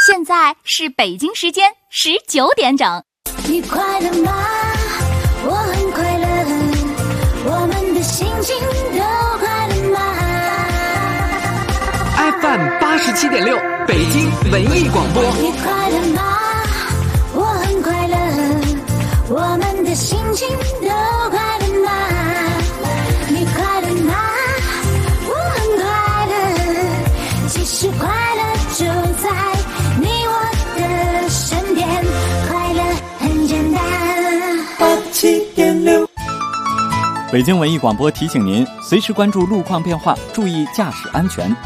现在是北京时间19点整。 你快乐吗？我很快乐，我们的心情都快乐吗？ FM 87.6北京文艺广播。 你快乐吗？我很快乐，我们的心情都快乐吗？你快乐吗？我很快乐，其实快乐就在你我的身边，快乐很简单。87.6 北京文艺广播提醒您，随时关注路况变化，注意驾驶安全。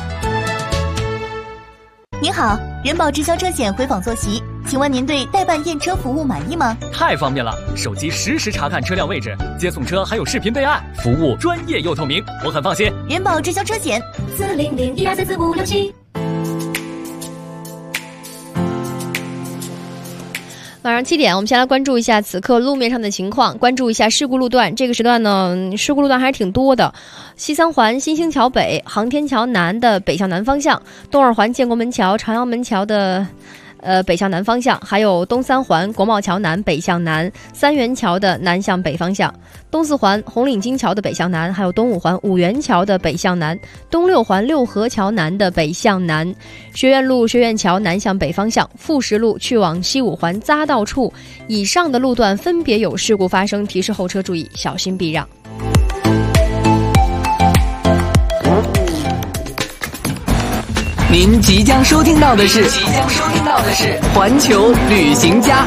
您好，人保直销车险回访坐席，请问您对代办验车服务满意吗？ 太方便了，手机实时查看车辆位置，接送车还有视频备案，服务专业又透明，我很放心。 人保直销车险40012344567。 晚上7点，我们先来关注一下此刻路面上的情况，关注一下事故路段。这个时段呢，事故路段还是挺多的。西三环新兴桥北、航天桥南的北向南方向，东二环建国门桥、朝阳门桥的北向南方向，还有东三环国贸桥南北向南、三元桥的南向北方向，东四环红领巾桥的北向南，还有东五环五元桥的北向南，东六环六合桥南的北向南，学院路学院桥南向北方向，富石路去往西五环匝道处以上的路段分别有事故发生，提示后车注意小心避让。 您即将收听到的是环球旅行家。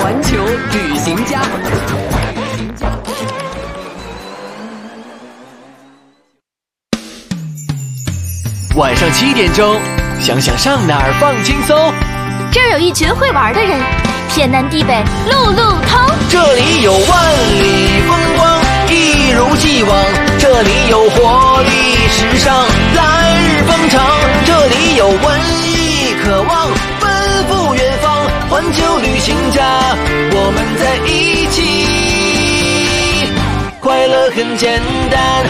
晚上7点钟，想想上哪儿放轻松。 这儿有一群会玩的人，天南地北路路通。 这里有万里风光，一如既往。这里有活力时尚，来日方长。这里有文艺渴望，奔赴远方。环球旅行家，我们在一起，快乐很简单。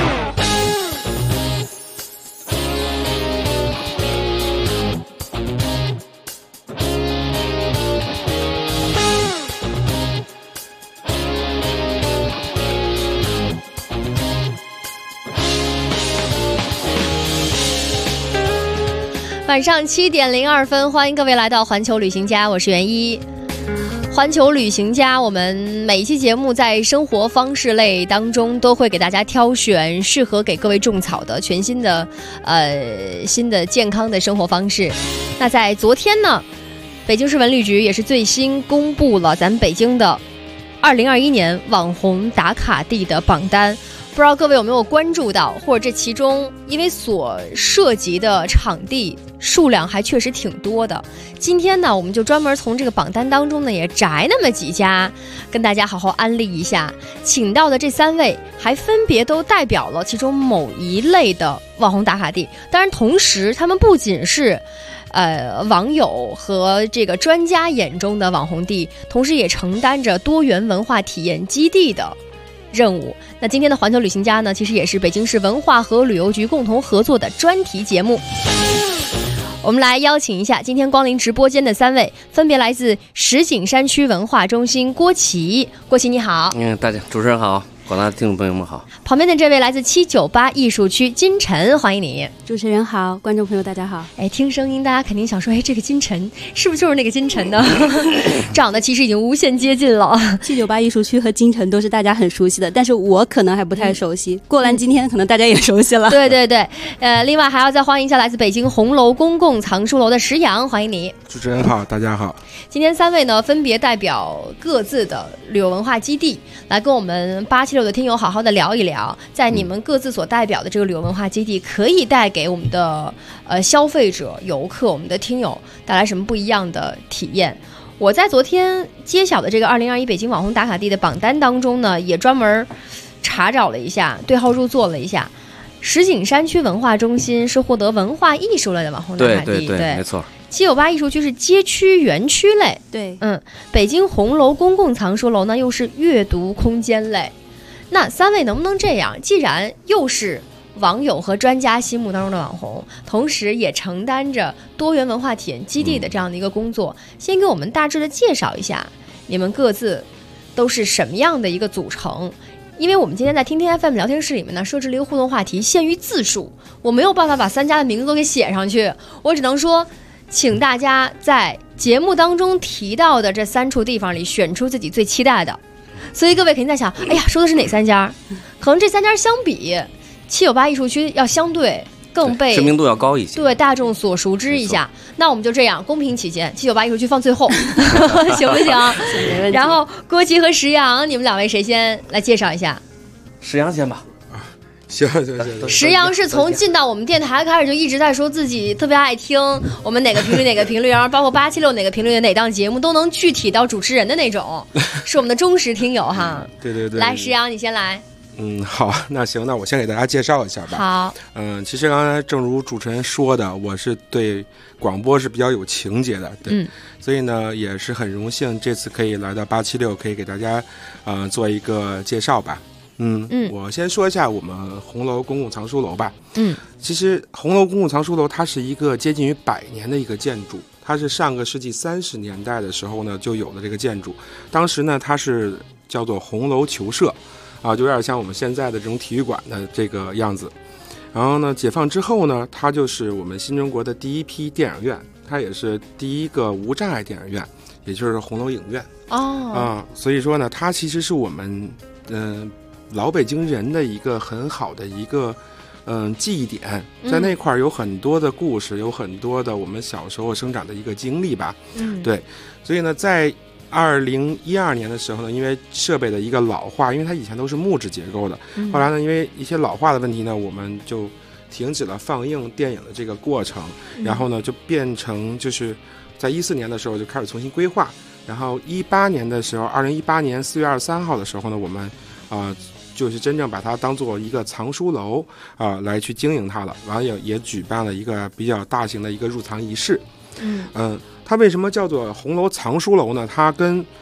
晚上7点02分，欢迎各位来到环球旅行家，我是袁一。环球旅行家，我们每一期节目在生活方式类当中都会给大家挑选适合给各位种草的全新的新的健康的生活方式。那在昨天呢，北京市文旅局也是最新公布了咱们北京的2021年网红打卡地的榜单。不知道各位有没有关注到，或者这其中因为所涉及的场地数量还确实挺多的。今天呢，我们就专门从这个榜单当中呢，也摘那么几家，跟大家好好安利一下。请到的这3位还分别都代表了其中某一类的网红打卡地，当然同时他们不仅是网友和这个专家眼中的网红地，同时也承担着多元文化体验基地的任务。那今天的环球旅行家呢，其实也是北京市文化和旅游局共同合作的专题节目。我们来邀请一下今天光临直播间的3位，分别来自石景山区文化中心郭琦。郭琦你好。 大家主持人好，广大听众朋友们好。 旁边的这位来自798艺术区金晨，欢迎你。 主持人好，观众朋友大家好。 听声音大家肯定想说，这个金晨是不是就是那个金晨呢？长得其实已经无限接近了。 798艺术区和金晨都是大家很熟悉的，但是我可能还不太熟悉。过完今天可能大家也熟悉了。 对对对，另外还要再欢迎一下来自北京红楼公共藏书楼的石阳，欢迎你。 主持人好，大家好。 今天3位呢，分别代表各自的旅游文化基地，来跟我们876的听友好好的聊一聊，在你们各自所代表的这个旅游文化基地，可以带给我们的消费者、游客、我们的听友带来什么不一样的体验。我在昨天揭晓的这个2021北京网红打卡地的榜单当中呢，也专门查找了一下，对号入座了一下。石景山区文化中心是获得文化艺术类的网红打卡地， 对，没错。 798艺术区是街区园区类， 对， 北京红楼公共藏书楼呢又是阅读空间类。那3位能不能这样？既然又是网友和专家心目当中的网红，同时也承担着多元文化体验基地的这样的一个工作。先给我们大致的介绍一下你们各自都是什么样的一个组成。因为我们今天在听听 FM 聊天室里面呢，设置了一个互动话题，限于字数，我没有办法把3家的名字都给写上去，我只能说请大家在节目当中提到的这3处地方里选出自己最期待的。所以各位肯定在想，哎呀，说的是哪3家？可能这3家相比798艺术区要相对更被知名度要高一些， 对大众所熟知一下。那我们就这样，公平起见，798艺术区放最后，行不行？然后郭琦和石阳，你们2位谁先来介绍一下？ 石阳先吧。 行。 石阳是从进到我们电台开始就一直在说自己特别爱听我们哪个频率，然后包括876哪个频率的哪档节目都能具体到主持人的那种，是我们的忠实听友哈。 对。 来，石阳你先来。 好，那行，那我先给大家介绍一下吧。 好。 其实刚才正如主持人说的，我是对广播是比较有情节的，对，所以呢也是很荣幸这次可以来到876，可以给大家做一个介绍吧。我先说一下我们红楼公共藏书楼吧。其实红楼公共藏书楼它是一个接近于100年的一个建筑，它是上个世纪30年代的时候呢就有的这个建筑。当时呢它是叫做红楼球社就有点像我们现在的这种体育馆的这个样子。然后呢解放之后呢，它就是我们新中国的第一批电影院，它也是第一个无障碍电影院，也就是红楼影院。所以说呢它其实是我们老北京人的一个很好的一个记忆点，在那块有很多的故事，有很多的我们小时候生长的一个经历吧。对，所以呢在2012年的时候呢，因为设备的一个老化，因为它以前都是木质结构的，后来呢因为一些老化的问题呢，我们就停止了放映电影的这个过程，然后呢就变成就是在14年的时候就开始重新规划，然后18年的时候，2018年4月23号的时候呢，我们就是真正把它当做一个藏书楼来去经营它了，完了也举办了一个比较大型的一个入藏仪式。它为什么叫做红楼藏书楼呢？它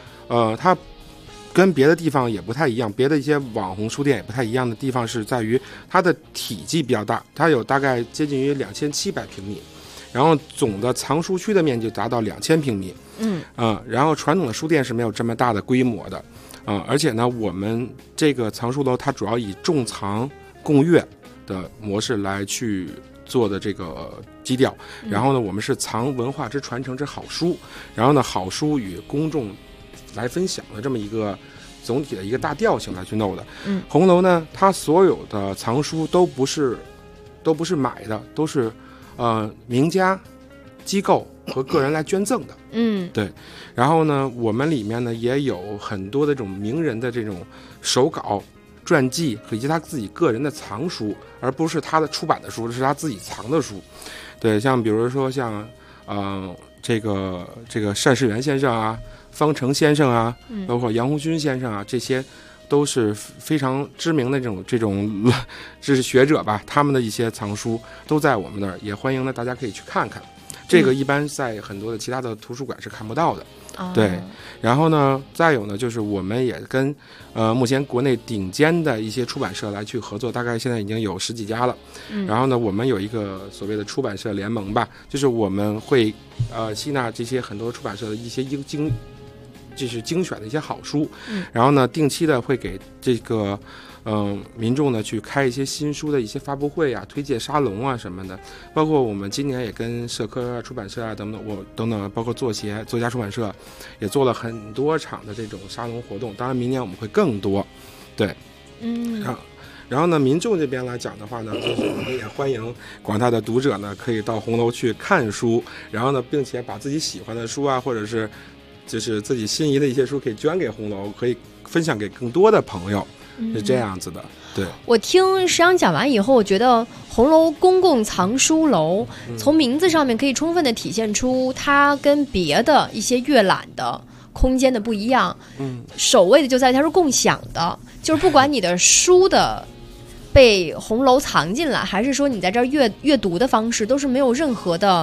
跟别的地方也不太一样，别的一些网红书店也不太一样的地方是在于它的体积比较大，它有大概接近于2700平米，然后总的藏书区的面积达到2000平米。然后传统的书店是没有这么大的规模的。而且呢我们这个藏书楼它主要以重藏共阅的模式来去做的这个基调，然后呢我们是藏文化之传承之好书，然后呢好书与公众来分享的这么一个总体的一个大调性来去弄的。红楼呢它所有的藏书都不是买的，都是名家机构和个人来捐赠的。对。然后呢我们里面呢也有很多的这种名人的这种手稿传记以及他自己个人的藏书，而不是他的出版的书，是他自己藏的书。对，像比如说像这个单世元先生啊，方成先生啊，包括杨鸿勋先生啊，这些都是非常知名的这种知识学者吧，他们的一些藏书都在我们那儿，也欢迎呢大家可以去看看。这个一般在很多的其他的图书馆是看不到的。对。然后呢再有呢就是我们也跟目前国内顶尖的一些出版社来去合作，大概现在已经有10几家了。然后呢我们有一个所谓的出版社联盟吧，就是我们会吸纳这些很多出版社的一些就是精选的一些好书，然后呢定期的会给这个民众呢去开一些新书的一些发布会啊、推介沙龙啊什么的，包括我们今年也跟社科出版社啊等等，包括作家出版社也做了很多场的这种沙龙活动，当然明年我们会更多。对。然后呢民众这边来讲的话呢，就是我们也欢迎广大的读者呢可以到红楼去看书，然后呢并且把自己喜欢的书啊，或者是就是自己心仪的一些书可以捐给红楼，可以分享给更多的朋友，是这样子的。对，我听石阳讲完以后，我觉得红楼公共藏书楼从名字上面可以充分的体现出它跟别的一些阅览的空间的不一样。首位的就在于它是共享的，就是不管你的书的被红楼藏进来，还是说你在这儿阅读的方式，都是没有任何的比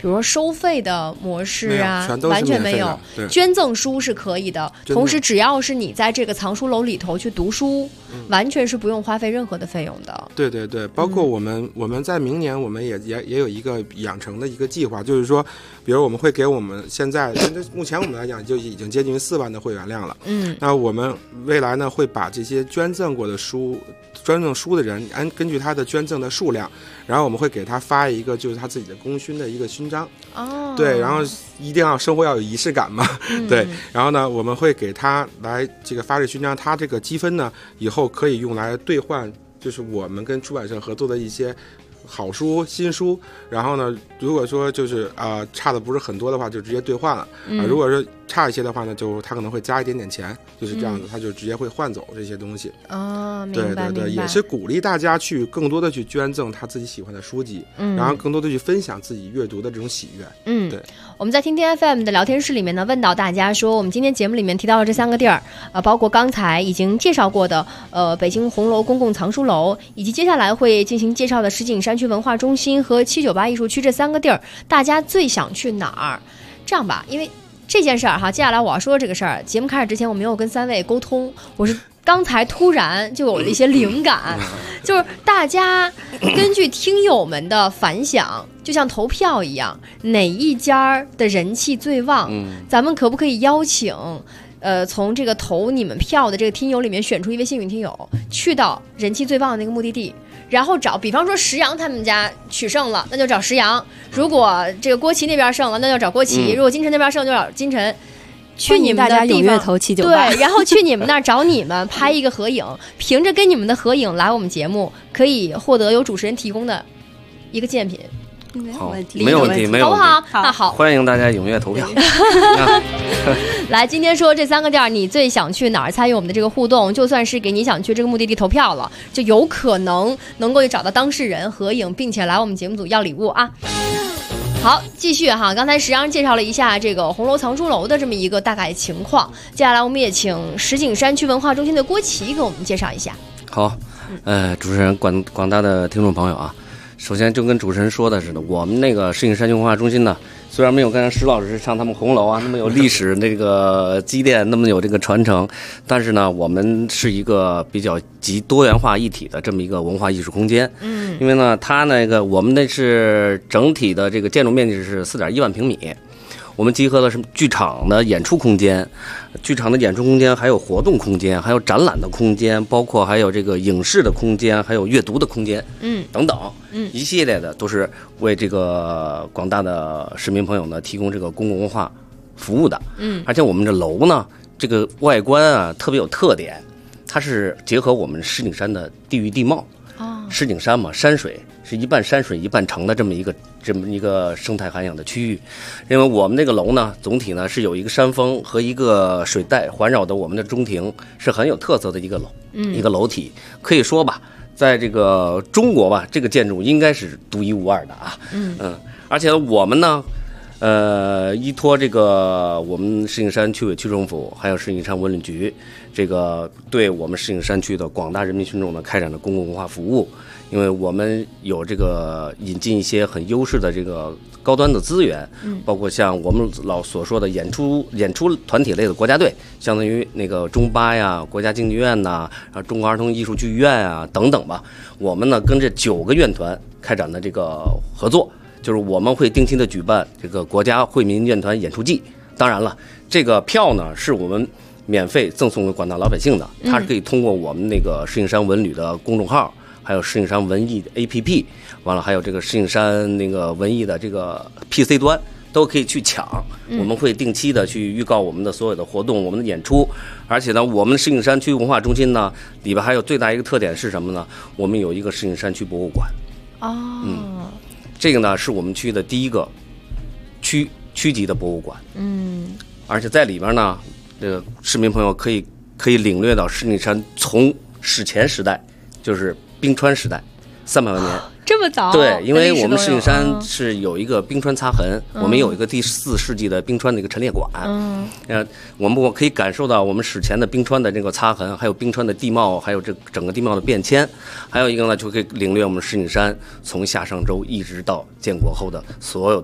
比如说收费的模式啊， 全都是完全没有。 对， 捐赠书是可以的，同时只要是你在这个藏书楼里头去读书，完全是不用花费任何的费用的。 对对对，包括我们在明年我们也有一个养成的一个计划，就是说，比如我们会给我们现在目前我们来讲就已经接近于4万的会员量了。那我们未来呢会把这些捐赠过的书。捐赠书的人根据他的捐赠的数量，然后我们会给他发一个就是他自己的功勋的一个勋章。对，然后一定要生活要有仪式感嘛。对，然后呢我们会给他来这个发这勋章，他这个积分呢以后可以用来兑换，就是我们跟出版社合作的一些好书、新书。然后呢，如果说就是差的不是很多的话，就直接兑换了。如果说差一些的话呢，就他可能会加一点点钱，就是这样子，他就直接会换走这些东西。 明白。 对对对，也是鼓励大家去更多的去捐赠他自己喜欢的书籍，然后更多的去分享自己阅读的这种喜悦。对。 我们在听听 FM 的聊天室里面呢，问到大家说，我们今天节目里面提到了这3个地儿，包括刚才已经介绍过的北京红楼公共藏书楼，以及接下来会进行介绍的石景山区文化中心和798艺术区这3个地儿，大家最想去哪儿？这样吧，因为这件事儿哈，接下来我要说这个事儿，节目开始之前我没有跟3位沟通，我是刚才突然就有了一些灵感，就是大家根据听友们的反响，就像投票一样，哪一家的人气最旺，咱们可不可以邀请从这个投你们票的这个听友里面选出一位幸运听友，去到人气最旺的那个目的地，然后找，比方说石阳他们家取胜了，那就找石阳；如果这个郭琦那边胜了，那就找郭琦；如果金晨那边胜，就找金晨。去你们的地方，对，然后去你们那儿找你们拍一个合影，凭着跟你们的合影来我们节目，可以获得由主持人提供的一个鉴品。 好，没有问题，没有问题， 好不好？那好， 欢迎大家踊跃投票。 来，今天说这3个地儿，你最想去哪儿参与我们的这个互动？就算是给你想去这个目的地投票了，就有可能能够找到当事人合影，并且来我们节目组要礼物啊。好，继续哈。刚才石阳介绍了一下这个红楼藏书楼的这么一个大概情况，接下来我们也请石景山区文化中心的郭琦给我们介绍一下。 好，主持人广大的听众朋友啊，首先就跟主持人说的似的，我们那个石景山区文化中心呢，虽然没有刚才石老师上他们红楼啊那么有历史那个积淀，那么有这个传承，但是呢，我们是一个比较集多元化一体的这么一个文化艺术空间。因为呢，它那个我们那是整体的这个建筑面积是4.1万平米。我们集合了什么剧场的演出空间，还有活动空间，还有展览的空间，包括还有这个影视的空间，还有阅读的空间，等等，一系列的都是为这个广大的市民朋友呢提供这个公共文化服务的。而且我们这楼呢，这个外观啊特别有特点，它是结合我们石景山的地域地貌。石景山嘛，山水是一半山水一半城的这么一个生态涵养的区域。因为我们那个楼呢，总体呢是有一个山峰和一个水带环绕的我们的中庭，是很有特色的一个楼体。可以说吧，在这个中国吧，这个建筑应该是独一无二的啊。而且我们呢，依托这个我们石景山区委区政府还有石景山文旅局，这个对我们石景山区的广大人民群众呢开展的公共文化服务。因为我们有这个引进一些很优势的这个高端的资源，包括像我们老所说的演出团体类的国家队，相当于那个中巴呀、国家京剧院呐、中国儿童艺术剧院啊等等吧。我们呢跟这9个院团开展的这个合作，就是我们会定期的举办这个国家惠民院团演出季。当然了，这个票呢是我们免费赠送给广大老百姓的，它是可以通过我们那个石景山文旅的公众号，还有石景山文艺的 APP， 完了还有这个石景山那个文艺的这个 PC 端都可以去抢。我们会定期的去预告我们的所有的活动、我们的演出。而且呢，我们石景山区文化中心呢里边还有最大一个特点是什么呢？我们有一个石景山区博物馆。这个呢是我们区的第一个区级的博物馆。而且在里边呢，这个市民朋友可以领略到石景山从史前时代，就是冰川时代300万年， 这么早？ 对，因为我们石景山是有一个冰川擦痕，我们有一个第4世纪的冰川的一个陈列馆。我们可以感受到我们史前的冰川的这个擦痕，还有冰川的地貌，还有这整个地貌的变迁。还有一个呢，就可以领略我们石景山从夏商周一直到建国后的所有的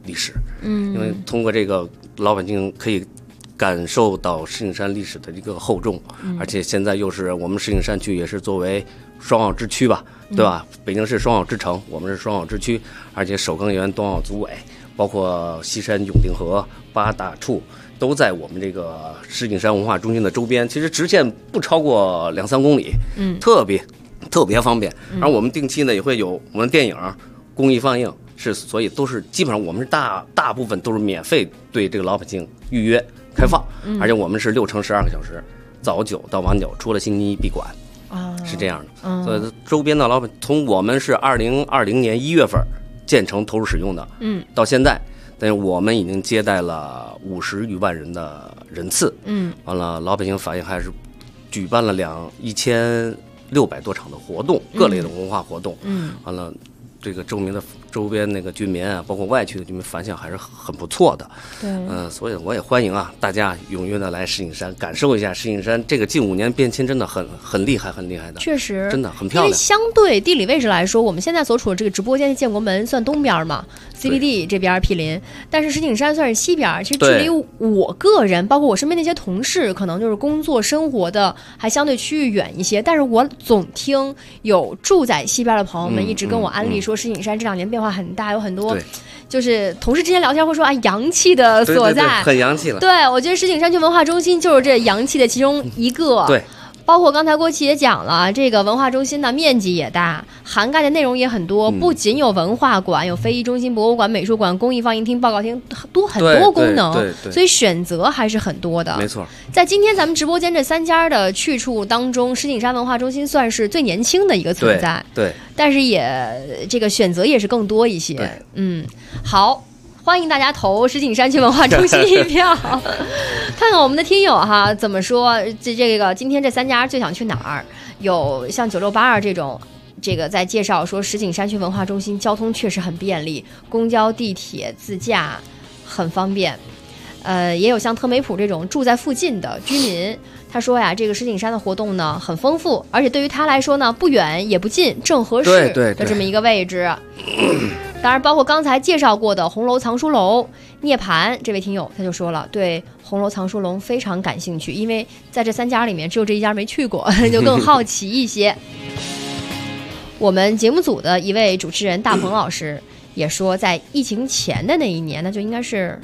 历史。因为通过这个老百姓可以感受到石景山历史的一个厚重，而且现在又是我们石景山区也是作为双奥之区吧，对吧？北京市双奥之城，我们是双奥之区，而且首钢园、东奥组委，包括西山永定河、八大处，都在我们这个石景山文化中心的周边，其实直线不超过2-3公里，特别方便。而我们定期呢也会有我们电影公益放映，所以都是基本上我们是大部分都是免费对这个老百姓预约开放，而且我们是6乘12个小时，早9到晚9，除了星期一闭馆，是这样的。所以周边的老百姓，从我们是2020年1月份建成投入使用的，到现在，但是我们已经接待了50余万人的人次，完了老百姓反映还是举办了1600多场的活动，各类的文化活动，完了。这个周边那个居民啊，包括外区的居民反响还是很不错的。对，所以我也欢迎大家踊跃的来石景山，感受一下石景山这个近5年变迁真的很厉害的。 确实， 真的很漂亮。 因为相对地理位置来说，我们现在所处的这个直播间的建国门算东边嘛 ，CBD 这边毗邻，但是石景山算是西边。其实距离我个人，包括我身边那些同事，可能就是工作生活的还相对区域远一些。但是我总听有住在西边的朋友们一直跟我安利说，石景山这2年变化很大，有很多就是同事之间聊天会说洋气的所在， 对，很洋气了。 对，我觉得石景山区文化中心就是这洋气的其中一个。 对， 包括刚才郭琦也讲了，这个文化中心的面积也大，涵盖的内容也很多，不仅有文化馆，有非遗中心、博物馆、美术馆、公益放映厅、报告厅，很多功能，所以选择还是很多的。 没错，在今天咱们直播间这3家的去处当中，石景山文化中心算是最年轻的一个存在， 对， 但是这个选择也是更多一些。好。欢迎大家投石景山区文化中心一票，看看我们的听友哈怎么说。这个今天这3家最想去哪儿？有像9682这个在介绍说石景山区文化中心交通确实很便利，公交、地铁、自驾很方便。也有像特梅普这种住在附近的居民，他说呀，这个石景山的活动呢很丰富，而且对于他来说呢不远也不近，正合适的这么一个位置。当然包括刚才介绍过的红楼藏书楼、涅槃，这位听友他就说了，对红楼藏书楼非常感兴趣，因为在这3家里面只有这一家没去过，就更好奇一些。我们节目组的一位主持人大鹏老师也说，在疫情前的那一年，那就应该是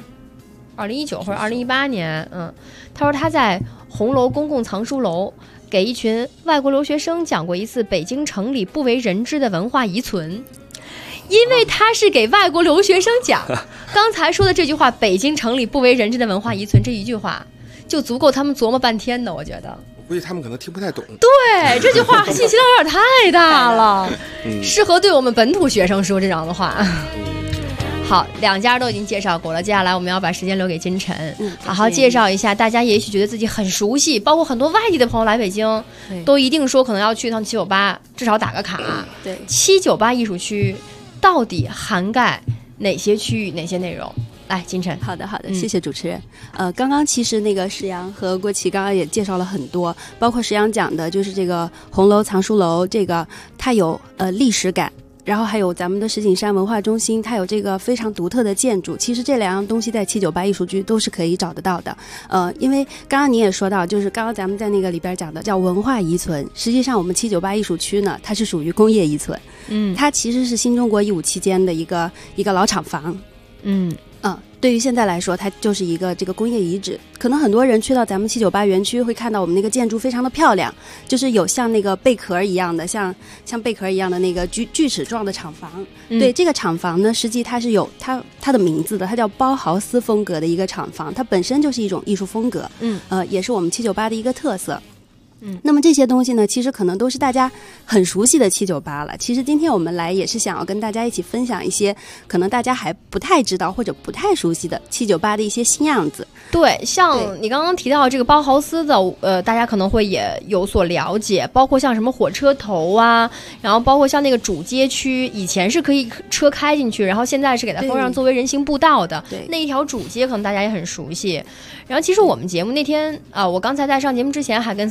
2019或者2018年，他说他在红楼公共藏书楼给一群外国留学生讲过一次北京城里不为人知的文化遗存。因为他是给外国留学生讲，刚才说的这句话，北京城里不为人知的文化遗存，这一句话就足够他们琢磨半天的，我觉得。 我估计他们可能听不太懂。 对，这句话信息量有点太大了，适合对我们本土学生说这样的话。好，2家都已经介绍过了，接下来我们要把时间留给金晨，好好介绍一下。大家也许觉得自己很熟悉，包括很多外地的朋友来北京，都一定说可能要去一趟798，至少打个卡。对，798艺术区到底涵盖哪些区域、哪些内容？来，金晨。 好的，谢谢主持人。刚刚其实那个石阳和郭琦刚刚也介绍了很多，包括石阳讲的就是这个红楼藏书楼，这个它有历史感。然后还有咱们的石景山文化中心，它有这个非常独特的建筑。其实这2样东西在798艺术区都是可以找得到的。因为刚刚你也说到，就是刚刚咱们在那个里边讲的叫文化遗存，实际上我们798艺术区呢，它是属于工业遗存。它其实是新中国义务期间的一个老厂房。对于现在来说，它就是一个这个工业遗址。可能很多人去到咱们798园区会看到我们那个建筑非常的漂亮，就是有像那个贝壳一样的，像贝壳一样的那个锯齿状的厂房。对，这个厂房呢，实际它是有它的名字的，它叫包豪斯风格的一个厂房，它本身就是一种艺术风格。也是我们798的一个特色。那么这些东西呢，其实可能都是大家很熟悉的798了。其实今天我们来也是想要跟大家一起分享一些可能大家还不太知道或者不太熟悉的798的一些新样子。 对，像你刚刚提到这个包豪斯的，大家可能会也有所了解，包括像什么火车头啊，然后包括像那个主街区，以前是可以车开进去，然后现在是给它封上作为人行步道的。对，那一条主街可能大家也很熟悉。然后其实我们节目那天我刚才在上节目之前还跟3位在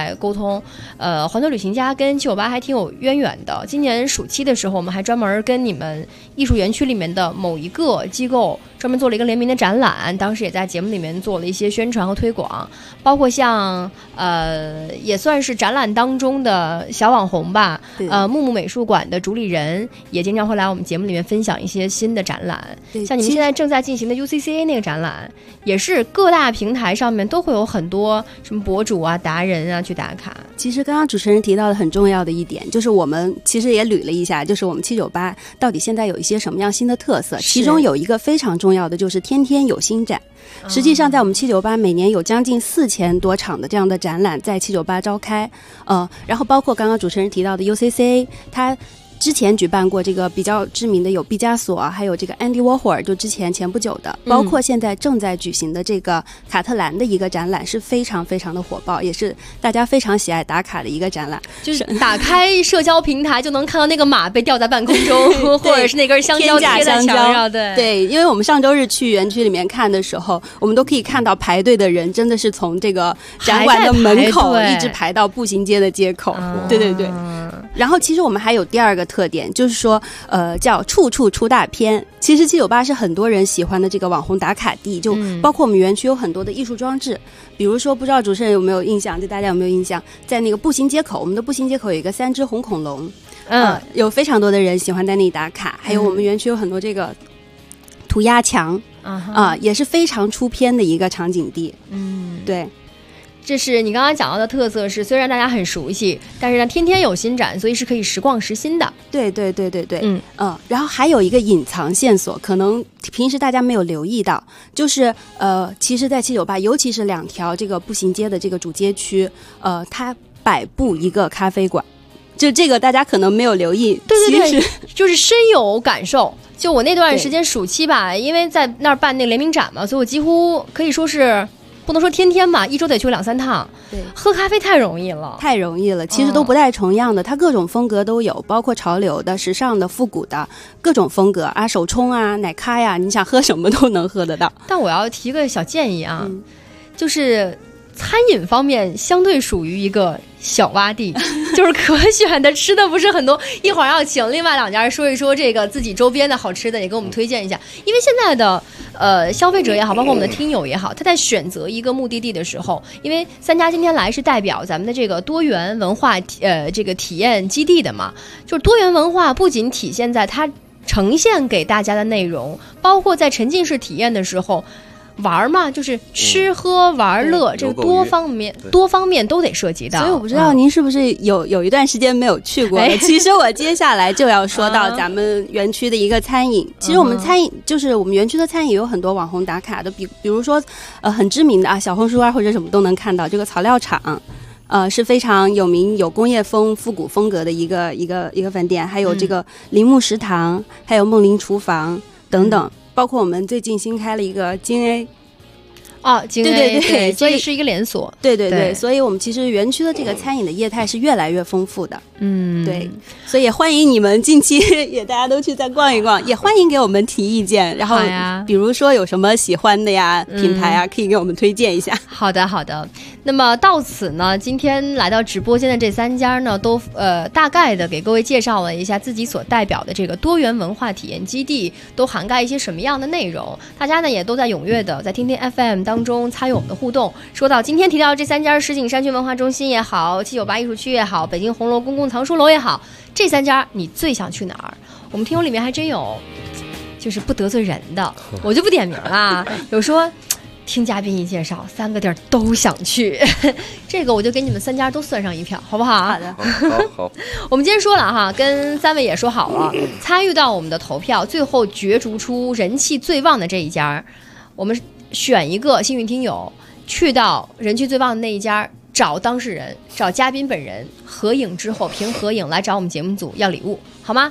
在沟通。环球旅行家跟798还挺有渊源的。今年暑期的时候，我们还专门跟你们艺术园区里面的某一个机构专门做了一个联名的展览，当时也在节目里面做了一些宣传和推广，包括像也算是展览当中的小网红吧。木木美术馆的主理人也经常会来我们节目里面分享一些新的展览，像你们现在正在进行的 UCCA 那个展览，也是各大平台上面都会有很多什么博主啊、达人啊去打卡。 其实刚刚主持人提到的很重要的一点，就是我们其实也捋了一下，就是我们798到底现在有一些什么样新的特色，其中有一个非常重要的就是天天有新展。实际上在我们798每年有将近4000多场的这样的展览在798召开，然后包括刚刚主持人提到的 UCCA， 它之前举办过这个比较知名的有毕加索，还有这个 Andy Warhol， 就前不久的，包括现在正在举行的这个卡特兰的一个展览是非常非常的火爆，也是大家非常喜爱打卡的一个展览。 就是打开社交平台就能看到那个马被吊在半空中或者是那根香蕉贴在墙上。 对，因为我们上周日去园区里面看的时候，我们都可以看到排队的人真的是从这个展馆的门口一直排到步行街的街口。对对对。然后其实我们还有第二个特点，就是说叫处处出大片。其实798是很多人喜欢的这个网红打卡地，就包括我们园区有很多的艺术装置，比如说不知道主持人有没有印象，就大家有没有印象，在那个步行街口，我们的步行街口有一个3只红恐龙，有非常多的人喜欢在那里打卡。还有我们园区有很多这个涂鸦墙也是非常出片的一个场景地。对， 这是你刚刚讲到的特色，是虽然大家很熟悉，但是呢天天有新展，所以是可以时逛时新的。 对对对对对，然后还有一个隐藏线索，可能平时大家没有留意到，就是其实在798，尤其是2条这个步行街的这个主街区，它摆布一个咖啡馆。就这个大家可能没有留意， 对，就是深有感受。就我那段时间暑期吧，因为在那儿办那个联名展嘛，所以我几乎可以说是不能说天天吧，一周得去2-3趟。 对， 喝咖啡太容易了， 其实都不太重样的，它各种风格都有，包括潮流的、时尚的、复古的各种风格啊，手冲啊、奶咖呀，你想喝什么都能喝得到。 但我要提个小建议啊，就是餐饮方面相对属于一个小洼地，就是可选的吃的不是很多。一会儿要请另外2家说一说这个自己周边的好吃的，也给我们推荐一下。因为现在的消费者也好，包括我们的听友也好，他在选择一个目的地的时候，因为3家今天来是代表咱们的这个多元文化这个体验基地的嘛，就是多元文化不仅体现在它呈现给大家的内容，包括在沉浸式体验的时候。玩嘛，就是吃喝玩乐，这个多方面都得涉及到。 所以我不知道您是不是有一段时间没有去过了。其实我接下来就要说到咱们园区的一个餐饮。其实我们餐饮就是我们园区的餐饮有很多网红打卡的，比如说很知名的啊，小红书啊或者什么都能看到这个草料场。是非常有名，有工业风、复古风格的一个饭店，还有这个铃木食堂，还有梦林厨房等等。包括我们最近新开了一个金 A， 金 A 对，所以是一个连锁， 对，所以我们其实园区的这个餐饮的业态是越来越丰富的，对，所以也欢迎你们近期也大家都去再逛一逛，也欢迎给我们提意见，然后比如说有什么喜欢的呀品牌啊，可以给我们推荐一下。 好的，那么到此呢，今天来到直播间的这3家呢，都大概的给各位介绍了一下自己所代表的这个多元文化体验基地都涵盖一些什么样的内容，大家呢也都在踊跃的在听听 FM 当中参与我们的互动。说到今天提到这3家，石景山区文化中心也好，798艺术区也好，北京红楼公共藏书楼也好，这3家你最想去哪儿？我们听友里面还真有就是不得罪人的，我就不点名了，有说听嘉宾一介绍3个地儿都想去，这个我就给你们3家都算上一票，好不好？ 好的， 好。 我们今天说了哈，跟3位也说好了，参与到我们的投票，最后角逐出人气最旺的这一家，我们选一个幸运听友去到人气最旺的那一家，找当事人，找嘉宾本人合影之后，凭合影来找我们节目组要礼物，好吗？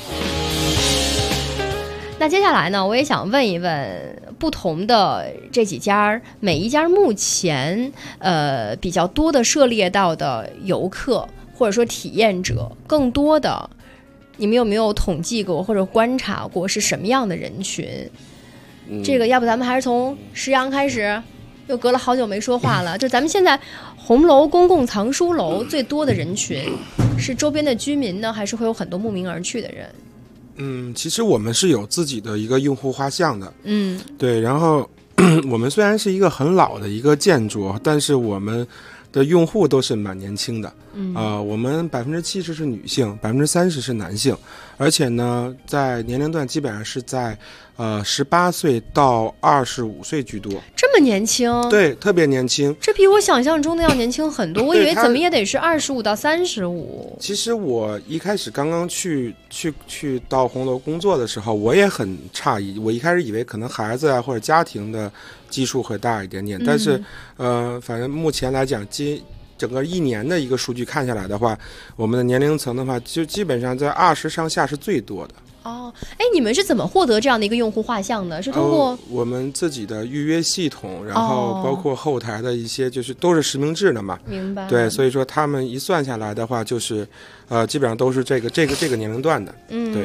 那接下来呢，我也想问一问不同的这几家，每一家目前比较多的涉猎到的游客或者说体验者，更多的你们有没有统计过或者观察过是什么样的人群？这个要不咱们还是从石阳开始。 又隔了好久没说话了。就咱们现在红楼公共藏书楼最多的人群是周边的居民呢，还是会有很多慕名而去的人？ 其实我们是有自己的一个用户画像的。对，然后我们虽然是一个很老的一个建筑，但是我们的用户都是蛮年轻的。我们70%是女性，30%是男性，而且呢，在年龄段基本上是在18岁到25岁居多。 这么年轻？ 对，特别年轻。 这比我想象中的要年轻很多，我以为怎么也得是25到35。 其实我一开始刚刚去到红楼工作的时候，我也很诧异。我一开始以为可能孩子啊或者家庭的基数会大一点点，但是反正目前来讲，整个1年的一个数据看下来的话，我们的年龄层的话，就基本上在20上下是最多的。 你们是怎么获得这样的一个用户画像的？是通过我们自己的预约系统，然后包括后台的一些，就是都是实名制的嘛。 明白。 对，所以说他们一算下来的话，就是基本上都是这个年龄段的。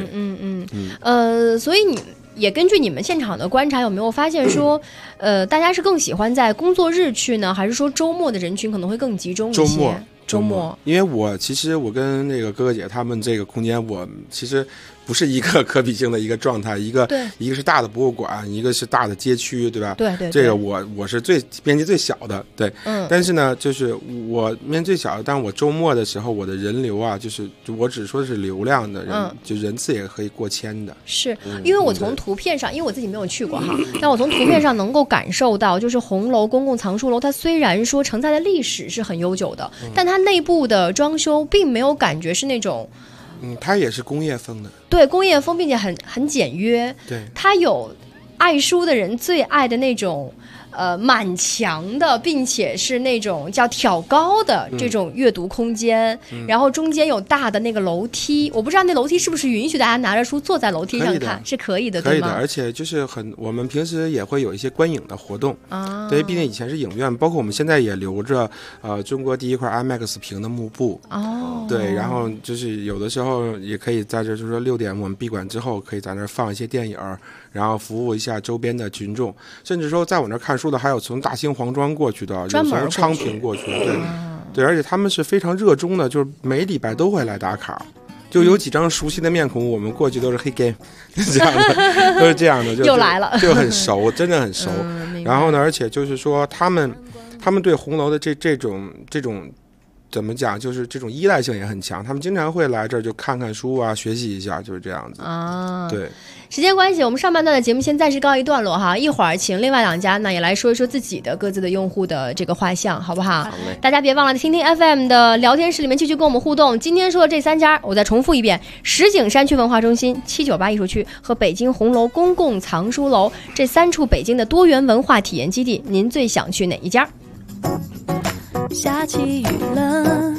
所以你也根据你们现场的观察，有没有发现说，大家是更喜欢在工作日去呢，还是说周末的人群可能会更集中一些？周末， 因为我跟那个哥哥姐他们这个空间，我其实不是一个可比性的一个状态，一个是大的博物馆，一个是大的街区，对吧？ 对， 这个我是面积最小的，对。但是呢，就是我面积最小的，但是我周末的时候，我的人流啊，就是我只说的是流量的人，就人次也可以过千的。 是因为我从图片上，因为我自己没有去过哈，但我从图片上能够感受到，就是红楼公共藏书楼，它虽然说承载的历史是很悠久的，但它内部的装修并没有感觉是那种。 它也是工业风的， 对，工业风，并且很简约。 对， 它有爱书的人最爱的那种满墙的，并且是那种叫挑高的这种阅读空间，然后中间有大的那个楼梯，我不知道那楼梯是不是允许大家拿着书坐在楼梯上看，是可以的，对吗？ 可以的，而且就是我们平时也会有一些观影的活动啊，对，毕竟以前是影院，包括我们现在也留着中国第一块 IMAX 屏的幕布哦，对，然后就是有的时候也可以在这，就是说6点我们闭馆之后，可以在那儿放一些电影，然后服务一下周边的群众，甚至说在我那儿看书的还有从大兴黄庄过去的，有从昌平过去的，对，而且他们是非常热衷的，就是每礼拜都会来打卡。就有几张熟悉的面孔，我们过去都是黑 game， 这样的，都是这样的， 又来了， 就很熟，真的很熟。然后呢，而且就是说，他们对红楼的这种怎么讲，就是这种依赖性也很强。他们经常会来这儿就看看书啊，学习一下，就是这样子啊。对， 时间关系，我们上半段的节目先暂时告一段落哈，一会儿请另外2家呢也来说一说自己的各自的用户的这个画像，好不好？好嘞。大家别忘了听听 FM 的聊天室里面继续跟我们互动。今天说的这3家，我再重复一遍：石景山区文化中心、798艺术区和北京红楼公共藏书楼这3处北京的多元文化体验基地，您最想去哪一家？ 下起雨了，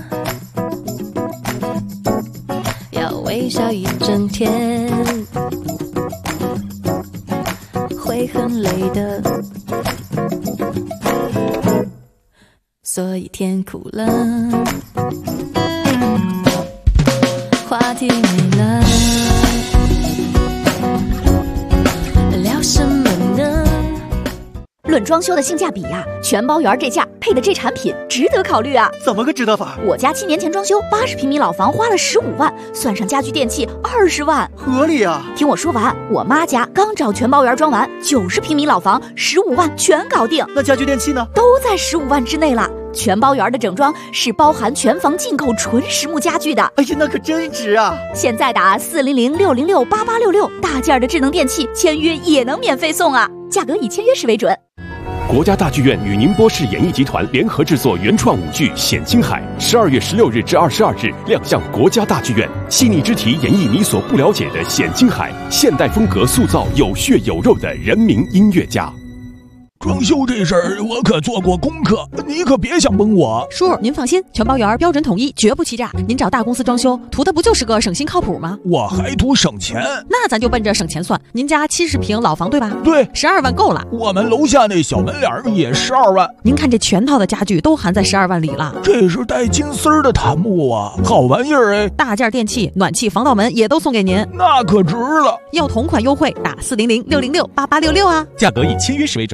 要微笑一整天，会很累的，所以天哭了，话题没了，聊什么呢？ 论装修的性价比呀，全包园这价配的这产品值得考虑啊！ 怎么个值得法？ 我家7年前装修，80平米老房花了15万，算上家具电器20万， 合理啊！ 听我说完，我妈家刚找全包园装完，90平米老房15万全搞定。 那家具电器呢？ 都在15万之内了。全包园的整装是包含全房进口纯实木家具的。 哎呀，那可真值啊！ 现在打400-606-8866，大件的智能电器签约也能免费送啊！价格以签约时为准。 国家大剧院与宁波市演艺集团联合制作原创舞剧《显青海》，12月16日至22日亮相国家大剧院，细腻之题演绎你所不了解的显青海，现代风格塑造有血有肉的人民音乐家。 装修这事儿我可做过功课，你可别想蒙我。 叔，您放心，全包园标准统一，绝不欺诈。您找大公司装修，图的不就是个省心靠谱吗？ 我还图省钱。 那咱就奔着省钱算。您家70平老房对吧？ 对 ，12万够了。 我们楼下那小门脸也12万。 您看这全套的家具都含在12万里了。 这是带金丝儿的檀木啊，好玩意儿哎！ 大件电器、暖气、防盗门也都送给您， 那可值了。 要同款优惠，打400-606-8866啊。 价格以签约时为准。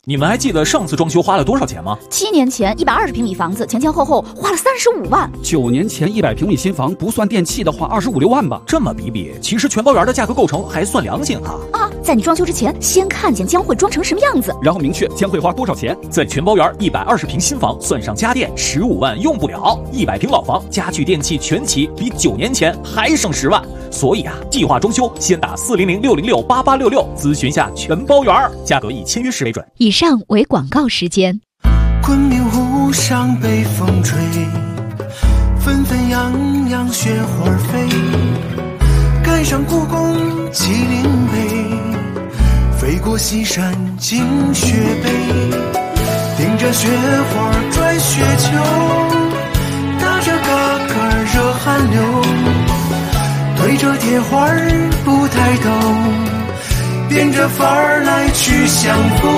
你们还记得上次装修花了多少钱吗 ？7年前120平米房子前前后后花了35万。 9年前100平米新房不算电器的话，25、6万吧。 这么比比，其实全包园的价格构成还算良心啊！ 在你装修之前，先看见将会装成什么样子， 然后明确将会花多少钱。 在全包园120平新房算上家电，15万用不了；100平老房，家具电器全齐，比9年前还省10万。所以计划装修先打400-606-8866咨询下全包园，价格以签约时为准。 以上为广告时间。 昆明湖上北风吹，纷纷扬扬雪花飞，盖上故宫麒麟碑，飞过西山进雪北，顶着雪花转雪球，打着嘎嘎热汗流，对着铁花不抬头，变着法儿来去相逢。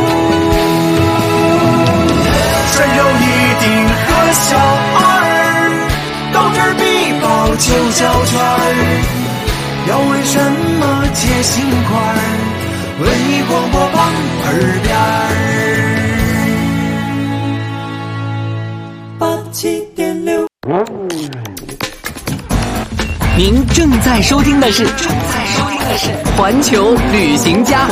穿上一顶和小二，到这儿必报9角圈儿。要问什么接心块儿，文艺广播榜耳边儿。87.6。 您正在收听的是环球旅行家。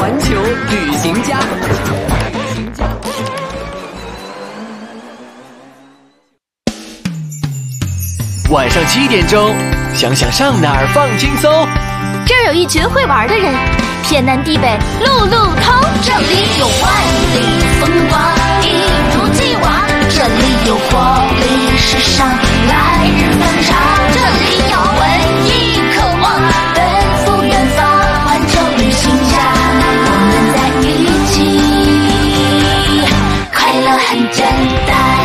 晚上7点钟，想想上哪儿放轻松。 这儿有一群会玩的人，天南地北路路通。 这里有万里风光，一如既往。这里有活力时尚，来日方长。这里有文艺渴望，奔赴远方。环球旅行家，我们在一起，快乐很简单。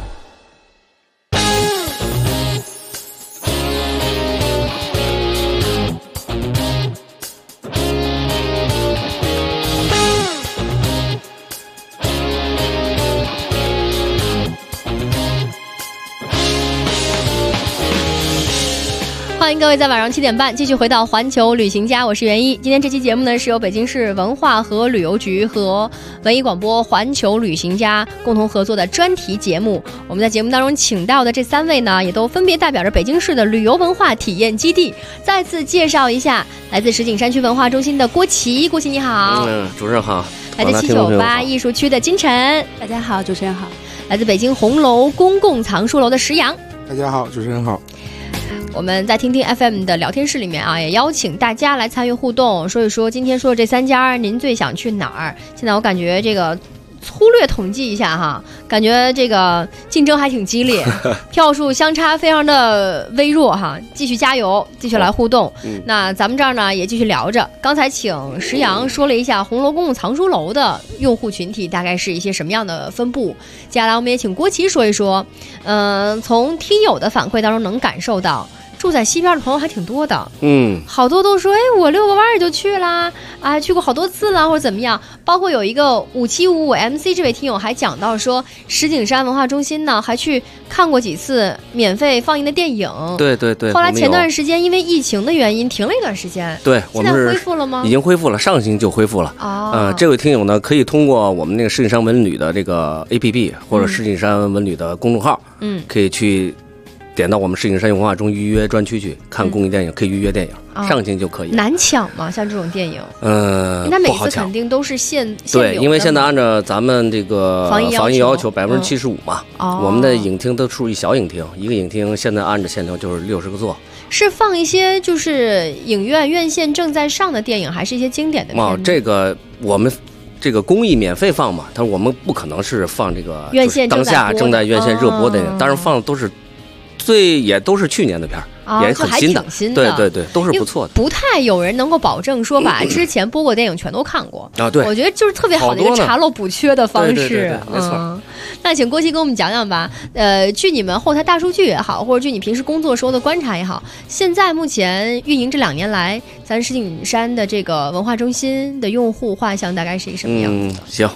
欢迎各位在晚上7点半继续回到环球旅行家，我是袁一。今天这期节目呢，是由北京市文化和旅游局和文艺广播环球旅行家共同合作的专题节目。我们在节目当中请到的这3位呢，也都分别代表着北京市的旅游文化体验基地。再次介绍一下，来自石景山区文化中心的郭琦，郭琦你好。 主持人好。 来自798艺术区的金晨， 大家好，主持人好。 来自北京红楼公共藏书楼的石阳， 大家好，主持人好。 我们在听听 FM 的聊天室里面啊，也邀请大家来参与互动，说一说今天说的这3家，您最想去哪儿？现在我感觉这个粗略统计一下哈，感觉这个竞争还挺激烈，票数相差非常的微弱哈，继续加油，继续来互动。那咱们这儿呢也继续聊着，刚才请石阳说了一下红楼公共藏书楼的用户群体大概是一些什么样的分布，接下来我们也请郭琦说一说，从听友的反馈当中能感受到。住在西边的朋友还挺多的，好多都说，我遛个弯儿就去啦，啊，去过好多次啦，或者怎么样。包括有一个5755 MC 这位听友还讲到说，石景山文化中心呢还去看过几次免费放映的电影。 对对对。 后来前段时间因为疫情的原因停了一段时间。 对，我们是现在恢复了吗？ 已经恢复了，上星期就恢复了。这位听友呢，可以通过我们那个石景山文旅的这个 APP 或者石景山文旅的公众号，可以去。点到我们石景山文化中预约专区去看公益电影，可以预约电影，上镜就可以。 难抢吗？像这种电影？那每次肯定都是现对，因为现在按照咱们这个防疫要求75%嘛，我们的影厅都属于小影厅，一个影厅现在按照限流就是60个座。 是放一些就是影院院线正在上的电影，还是一些经典的片子？ 这个我们。这个公益免费放嘛，但是我们不可能是放这个院线当下正在院线热播的，当然放的都是。也都是去年的片儿，也很新的，对对对，都是不错的。 不太有人能够保证说把之前播过电影全都看过啊。对， 我觉得就是特别好的一个查漏补缺的方式。 对，没错。 那请郭琦跟我们讲讲吧。据你们后台大数据也好，或者据你平时工作时候的观察也好，现在目前运营这2年来，咱石景山的这个文化中心的用户画像大概是一个什么样？ 行。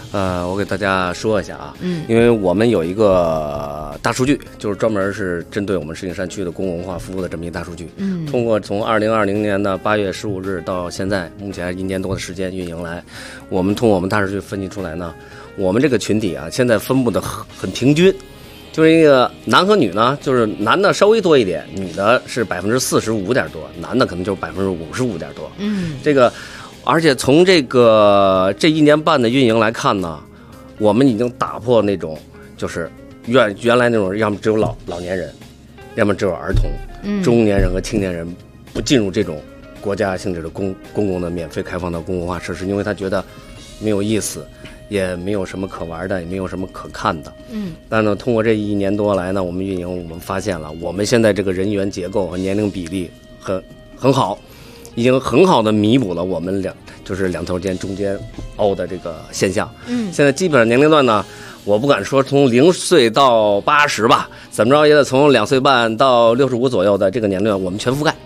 我给大家说一下啊，因为我们有一个大数据，就是专门是针对我们石景山区的公共文化服务的这么一个大数据。通过从2020年的8月15日到现在，目前1年多的时间运营来，我们通过我们大数据分析出来呢，我们这个群体啊，现在分布的很平均，就是一个男和女呢，就是男的稍微多一点，女的是45%点多，男的可能就55%点多。这个。而且从这1年半的运营来看呢，我们已经打破那种就是原来那种要么只有老年人，要么只有儿童、中年人和青年人不进入这种国家性质的公共的免费开放的公共化设施，因为他觉得没有意思，也没有什么可玩的，也没有什么可看的。但呢，通过这1年多来呢，我们运营我们发现了，我们现在这个人员结构和年龄比例很好。已经很好的弥补了我们两头间中间凹的这个现象。现在基本上年龄段呢，我不敢说从0岁到80吧，怎么着也得从2岁半到65左右的这个年龄段我们全覆盖。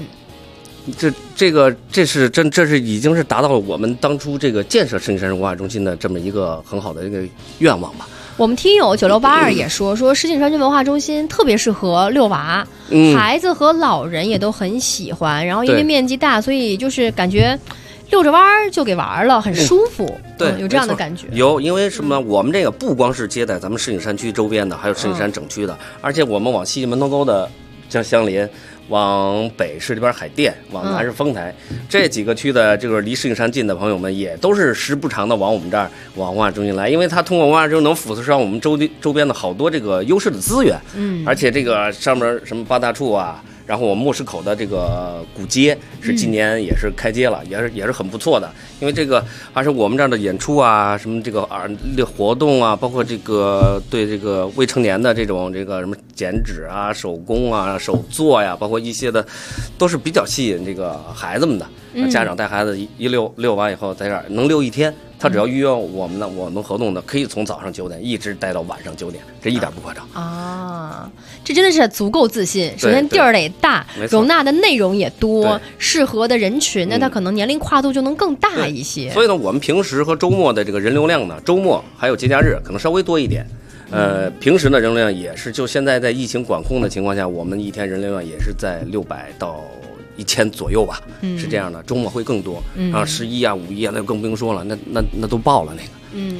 这是已经是达到了我们当初这个建设石景山文化中心的这么一个很好的一个愿望吧。 我们听友9682也说石景山区文化中心特别适合遛娃，孩子和老人也都很喜欢，然后因为面积大，所以就是感觉遛着弯就给玩了，很舒服。对，有这样的感觉。 有，因为什么呢？我们这个不光是接待咱们石景山区周边的，还有石景山整区的，而且我们往西门头沟的相邻，往北是这边海淀，往南是丰台，这几个区的这个离石景山近的朋友们，也都是时不常的往我们这儿往文化中心来，因为它通过文化中心能辐射上我们周边的好多这个优势的资源。而且这个上面什么八大处啊，然后我们莫石口的这个古街是今年也是开街了，也是很不错的。因为这个而且我们这儿的演出啊，什么这个活动啊，包括这个对这个未成年的这种这个什么剪纸啊、手工啊、手作呀，包括一些的，都是比较吸引这个孩子们的。家长带孩子一遛完以后，在这儿能遛1天。他只要预约我们活动的，可以从早上9点一直待到晚上9点，这一点不夸张啊！这真的是足够自信。首先地儿得大，容纳的内容也多，适合的人群呢，它可能年龄跨度就能更大一些。 所以呢，我们平时和周末的这个人流量呢，周末还有节假日可能稍微多一点。平时呢人流量也是，就现在在疫情管控的情况下，我们一天人流量也是在600到1000左右吧，是这样的。周末会更多，然后11啊、5·1啊，那更不用说了，那都爆了那个。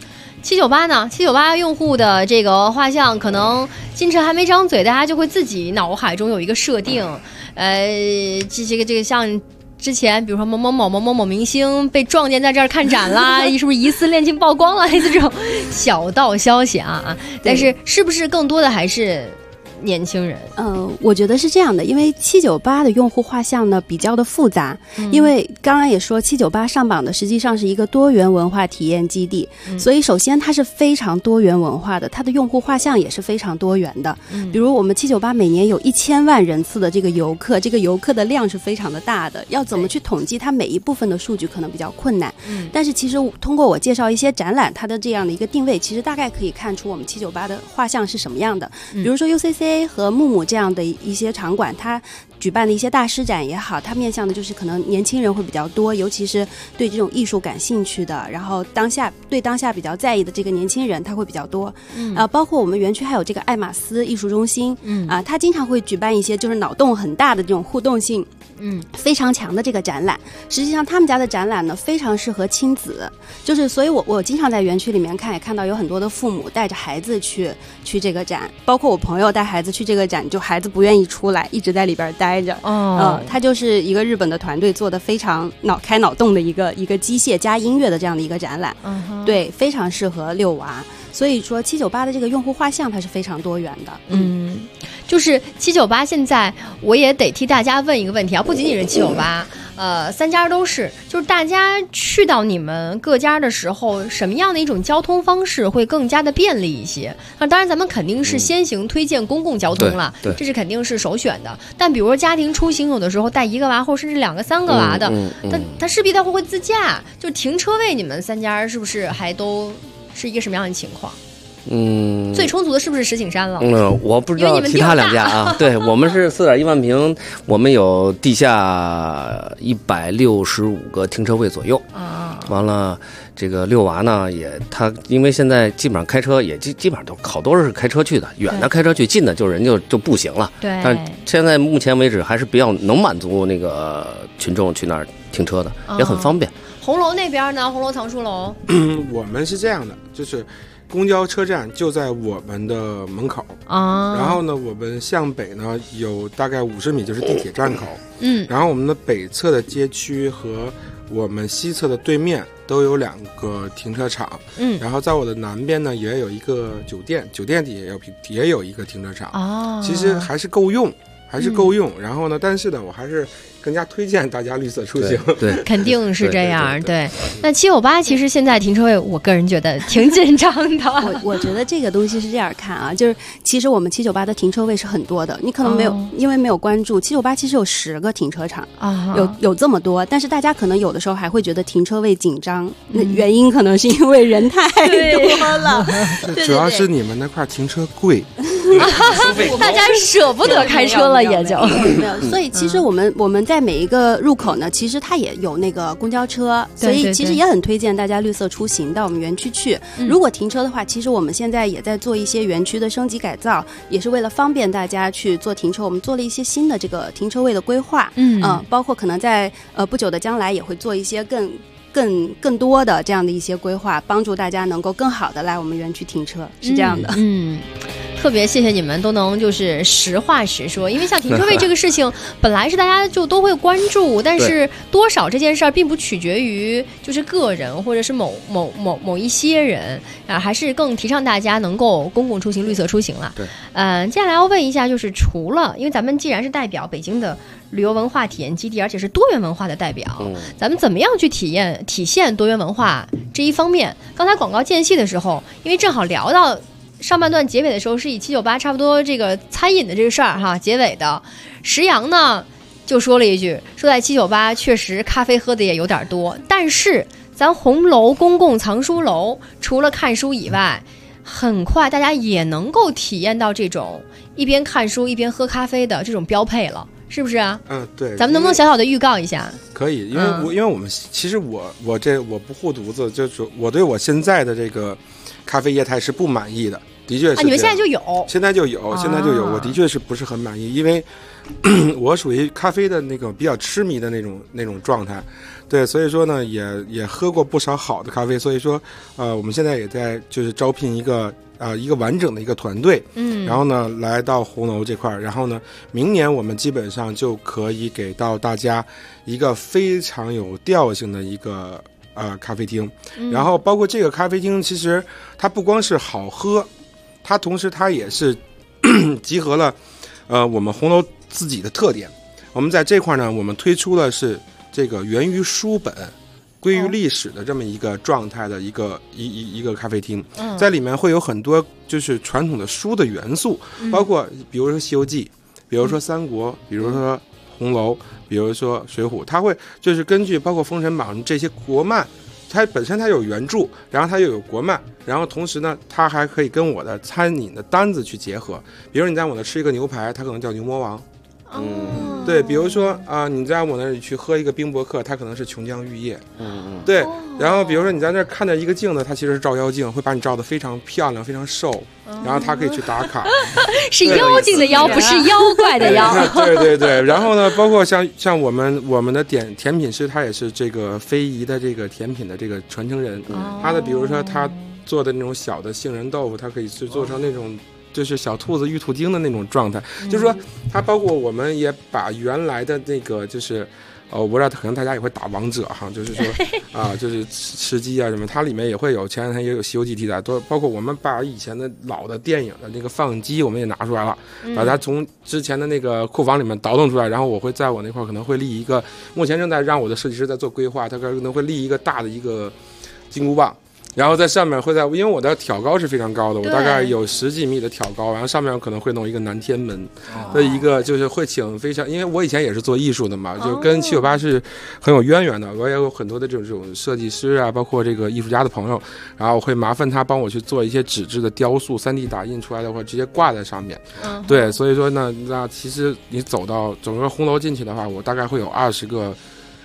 798呢？798用户的这个画像，可能金晨还没张嘴，大家就会自己脑海中有一个设定。这个像之前，比如说某某明星被撞见在这儿看展啦，是不是疑似恋情曝光了？类似这种小道消息啊。但是不是更多的还是年轻人？ 我觉得是这样的，因为798的用户画像呢比较的复杂，因为刚刚也说798上榜的实际上是一个多元文化体验基地，所以首先它是非常多元文化的，它的用户画像也是非常多元的。比如我们798每年有1000万人次的这个游客，这个游客的量是非常的大的，要怎么去统计它每一部分的数据可能比较困难。但是其实通过我介绍一些展览，它的这样的一个定位，其实大概可以看出我们798的画像是什么样的。比如说 UCC和木木这样的一些场馆，它举办的一些大师展也好，它面向的就是可能年轻人会比较多，尤其是对这种艺术感兴趣的，然后当下比较在意的这个年轻人他会比较多。包括我们园区还有这个爱马仕艺术中心，它经常会举办一些就是脑洞很大的这种互动性非常强的这个展览。实际上他们家的展览呢非常适合亲子，就是所以我经常在园区里面也看到有很多的父母带着孩子去这个展，包括我朋友带孩子去这个展，就孩子不愿意出来，一直在里边待着。它就是一个日本的团队做的非常开脑洞的一个机械加音乐的这样的一个展览。对，非常适合遛娃。所以说798的这个用户画像它是非常多元的。 就是798现在我也得替大家问一个问题啊，不仅仅是798，三家都是，就是大家去到你们各家的时候，什么样的一种交通方式会更加的便利一些？那当然咱们肯定是先行推荐公共交通了，这是肯定是首选的。但比如说家庭出行，有的时候带1个娃或甚至2个3个娃的，他势必他会自驾，就停车位你们三家是不是还都是一个什么样的情况？最充足的是不是石景山了？ 我不知道其他2家啊。对，我们是4.1万平，我们有地下165个停车位左右完了，这个遛娃呢，他因为现在基本上开车也基本上都好多是开车去的，远的开车去，近的就人就步行了。 对。 但现在目前为止还是比较能满足那个群众去那儿停车的，也很方便。 红楼那边呢？红楼藏书楼， 我们是这样的，就是公交车站就在我们的门口啊。 然后呢，我们向北呢有大概50米就是地铁站口。然后我们的北侧的街区和我们西侧的对面都有2个停车场。然后在我的南边呢也有一个酒店，酒店底下也有一个停车场。 哦， 其实还是够用。然后呢，但是呢，我还是更加推荐大家绿色出行。 对， 肯定是这样。对，那798其实现在停车位，我个人觉得挺紧张的。 我觉得这个东西是这样看啊，就是其实我们798的停车位是很多的，你可能没有，因为没有关注，798其实有10个停车场啊，有这么多，但是大家可能有的时候还会觉得停车位紧张，那原因可能是因为人太多了。 主要是你们那块停车贵。 大家舍不得开车了，也就没有。所以其实我们在每一个入口呢，其实它也有那个公交车，所以其实也很推荐大家绿色出行到我们园区去。如果停车的话，其实我们现在也在做一些园区的升级改造，也是为了方便大家去做停车。我们做了一些新的这个停车位的规划，包括可能在不久的将来也会做一些更多的这样的一些规划，帮助大家能够更好的来我们园区停车，是这样的。 特别谢谢你们都能就是实话实说，因为像停车位这个事情本来是大家就都会关注，但是多少这件事儿并不取决于就是个人或者是某一些人啊，还是更提倡大家能够公共出行、绿色出行了。 对， 接下来要问一下，就是除了因为咱们既然是代表北京的旅游文化体验基地，而且是多元文化的代表，咱们怎么样去体现多元文化这一方面？刚才广告间隙的时候，因为正好聊到上半段结尾的时候是以798差不多这个餐饮的这个事儿哈，结尾的石阳呢就说了一句，说在798确实咖啡喝的也有点多，但是咱红楼公共藏书楼除了看书以外，很快大家也能够体验到这种一边看书一边喝咖啡的这种标配了，是不是啊？ 对。 咱们能不能小小的预告一下？ 可以，因为我们其实我不护犊子，就是我对我现在的这个咖啡业态是不满意的。的确是你们现在就有， 现在就有，我的确是不是很满意，因为我属于咖啡的那个比较痴迷的那种状态，对，所以说呢也喝过不少好的咖啡，所以说我们现在也在就是招聘一个完整的一个团队，然后呢来到红楼这块，然后呢明年我们基本上就可以给到大家一个非常有调性的一个咖啡厅，然后包括这个咖啡厅其实它不光是好喝，它同时它也是集合了我们红楼自己的特点。我们在这块呢，我们推出的是这个源于书本归于历史的这么一个状态的一个咖啡厅，在里面会有很多就是传统的书的元素，包括比如说《西游记》，比如说《三国》，比如说红楼，比如说水浒，它会就是根据包括封神榜这些国漫，它本身它有原著，然后它又有国漫，然后同时呢它还可以跟我的餐饮的单子去结合，比如你在我那吃一个牛排，它可能叫牛魔王，对，比如说你在我那里去喝一个冰博客，它可能是琼浆玉液，对，然后比如说你在那看着一个镜子，它其实是照妖镜，会把你照得非常漂亮非常瘦，然后它可以去打卡， 是妖精的妖，不是妖怪的妖。 对，然后呢包括像我们的甜品师，他也是这个非遗的这个甜品的这个传承人，他的比如说他做的那种小的杏仁豆腐，它可以去做成那种就是小兔子玉兔精的那种状态，就是说它包括我们也把原来的那个就是我不知道可能大家也会打王者哈，就是说就是吃鸡啊什么，它里面也会有，前两天也有西游记题材，都包括我们把以前的老的电影的那个放映机我们也拿出来了，把它从之前的那个库房里面倒腾出来，然后我会在我那块可能会立一个，目前正在让我的设计师在做规划，他可能会立一个大的一个金箍棒，然后在上面会因为我的挑高是非常高的，我大概有10几米的挑高，然后上面可能会弄一个南天门的一个，就是会请非常，因为我以前也是做艺术的嘛，就跟798是很有渊源的，我也有很多的这种设计师啊，包括这个艺术家的朋友，然后会麻烦他帮我去做一些纸质的雕塑，3D 打印出来的话直接挂在上面，对，所以说呢，那其实你走到整个红楼进去的话，我大概会有20个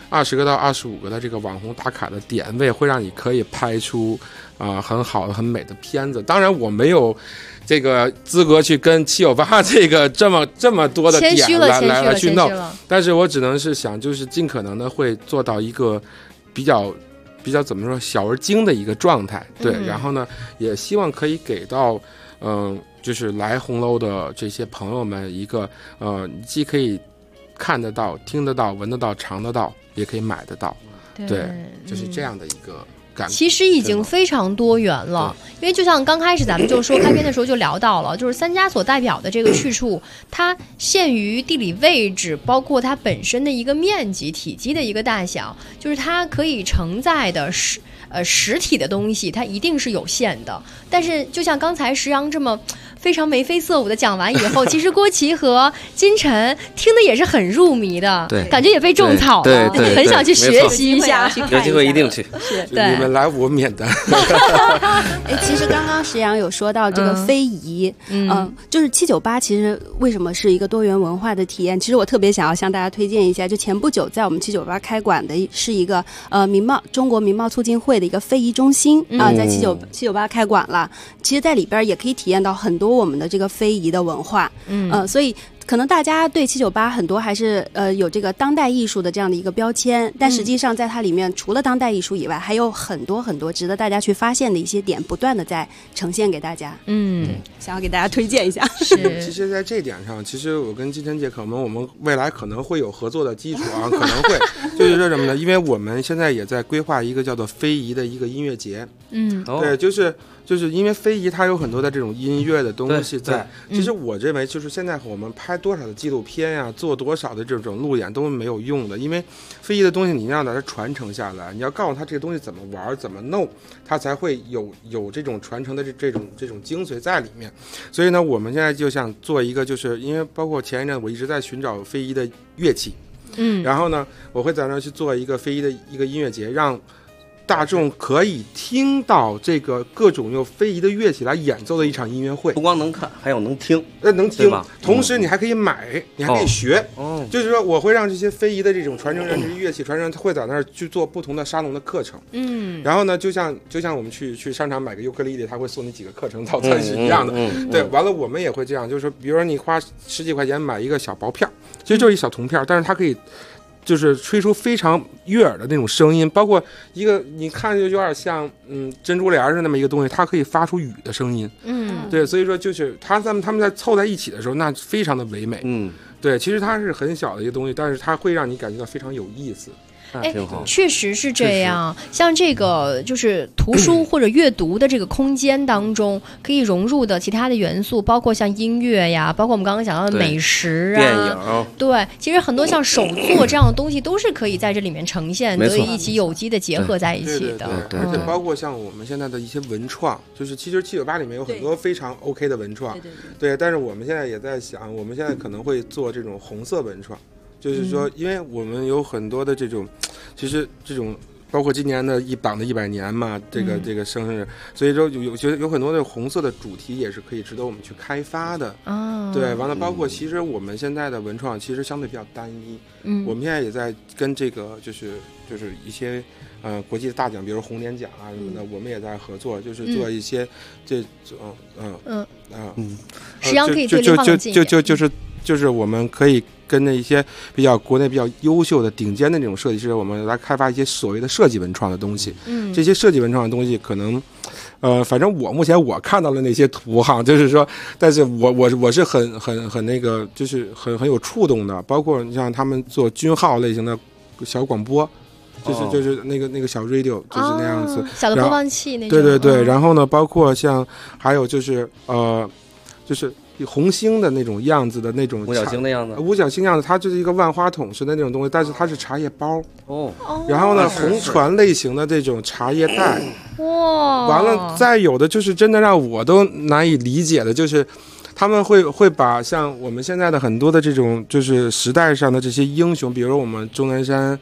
20个到25个的这个网红打卡的点位，会让你可以拍出很好的很美的片子。当然我没有这个资格去跟798这个这么多的点来去弄，但是我只能是想就是尽可能的会做到一个比较怎么说小而精的一个状态，对，然后呢也希望可以给到就是来红楼的这些朋友们一个既可以看得到、听得到、闻得到、尝得到，也可以买得到，对，就是这样的一个感觉。 其实已经非常多元了，因为就像刚开始咱们就说开篇的时候就聊到了，就是3家所代表的这个去处，它限于地理位置，包括它本身的一个面积、体积的一个大小，就是它可以承载的实体的东西，它一定是有限的。但是就像刚才石阳这么非常眉飞色舞的讲完以后，其实郭琦和金晨听的也是很入迷的， 对， 感觉也被种草了， 对， 很想去学习一下， 有机会一定去。 对， 你们来我免单。 其实刚刚石阳有说到这个非遗，就是798其实为什么是一个多元文化的体验？其实我特别想要向大家推荐一下，就前不久在我们798开馆的是一个中国民贸促进会的一个非遗中心在798开馆了。其实在里边也可以体验到很多我们的这个非遗的文化，所以可能大家对798很多还是有这个当代艺术的这样的一个标签，但实际上在它里面除了当代艺术以外，还有很多很多值得大家去发现的一些点，不断的在呈现给大家。想要给大家推荐一下。 其实在这点上，其实我跟金晨姐可能我们未来可能会有合作的基础啊，可能会就是说什么呢？因为我们现在也在规划一个叫做非遗的一个音乐节。对，就是因为非遗它有很多的这种音乐的东西在，其实我认为就是现在我们拍多少的纪录片呀，做多少的这种路演都没有用的，因为非遗的东西你让它传承下来，你要告诉他这个东西怎么玩怎么弄，它才会有这种传承的这种精髓在里面。所以呢，我们现在就想做一个，就是因为包括前一阵我一直在寻找非遗的乐器，然后呢，我会在那去做一个非遗的一个音乐节，让大众可以听到这个各种用非遗的乐器来演奏的一场音乐会， 不光能看，还有能听， 能听，同时你还可以买，你还可以学。就是说，我会让这些非遗的这种传承人，这些乐器传承人会在那儿去做不同的沙龙的课程。然后呢，就像我们去商场买个尤克里里，他会送你几个课程套餐是一样的。对，完了我们也会这样，就是说，比如说你花10几块钱买一个小薄片，其实就是一小铜片，但是它可以就是吹出非常悦耳的那种声音，包括一个你看就有点像珍珠帘是那么一个东西，它可以发出雨的声音。对，所以说就是他们在凑在一起的时候，那非常的唯美。对，其实它是很小的一个东西，但是它会让你感觉到非常有意思。 确实是这样。像这个就是图书或者阅读的这个空间当中，可以融入的其他的元素，包括像音乐呀，包括我们刚刚讲到的美食啊， 电影， 对，其实很多像手作这样的东西都是可以在这里面呈现，得以一起有机的结合在一起的。 对，而且包括像我们现在的一些文创，就是其实798里面有很多非常 OK 的文创，对，但是我们现在也在想，我们现在可能会做这种红色文创。就是说，因为我们有很多的这种，其实这种包括今年的党的100年嘛，这个生日，所以说有很多的红色的主题也是可以值得我们去开发的。对，完了包括其实我们现在的文创其实相对比较单一。我们现在也在跟这个就是一些国际的大奖，比如红点奖啊什么的，我们也在合作，就是做一些这种实际上可以对立放近一点。 就是我们可以跟着一些国内比较优秀的顶尖的那种设计师，我们来开发一些所谓的设计文创的东西。这些设计文创的东西可能，反正目前我看到了那些图哈，就是说，但是我是很那个，就是很有触动的。包括你像他们做军号类型的小广播，就是那个小 radio， 就是那样子， 小的播放器那种。 对，然后呢，包括像还有就是红星的那种样子的那种五角星的样子， 五角星样子，它就是一个万花筒式的那种东西，但是它是茶叶包。然后呢，红船类型的这种茶叶袋。完了，再有的就是真的让我都难以理解的，就是他们会把像我们现在的很多的这种就是时代上的这些英雄，比如我们钟南山。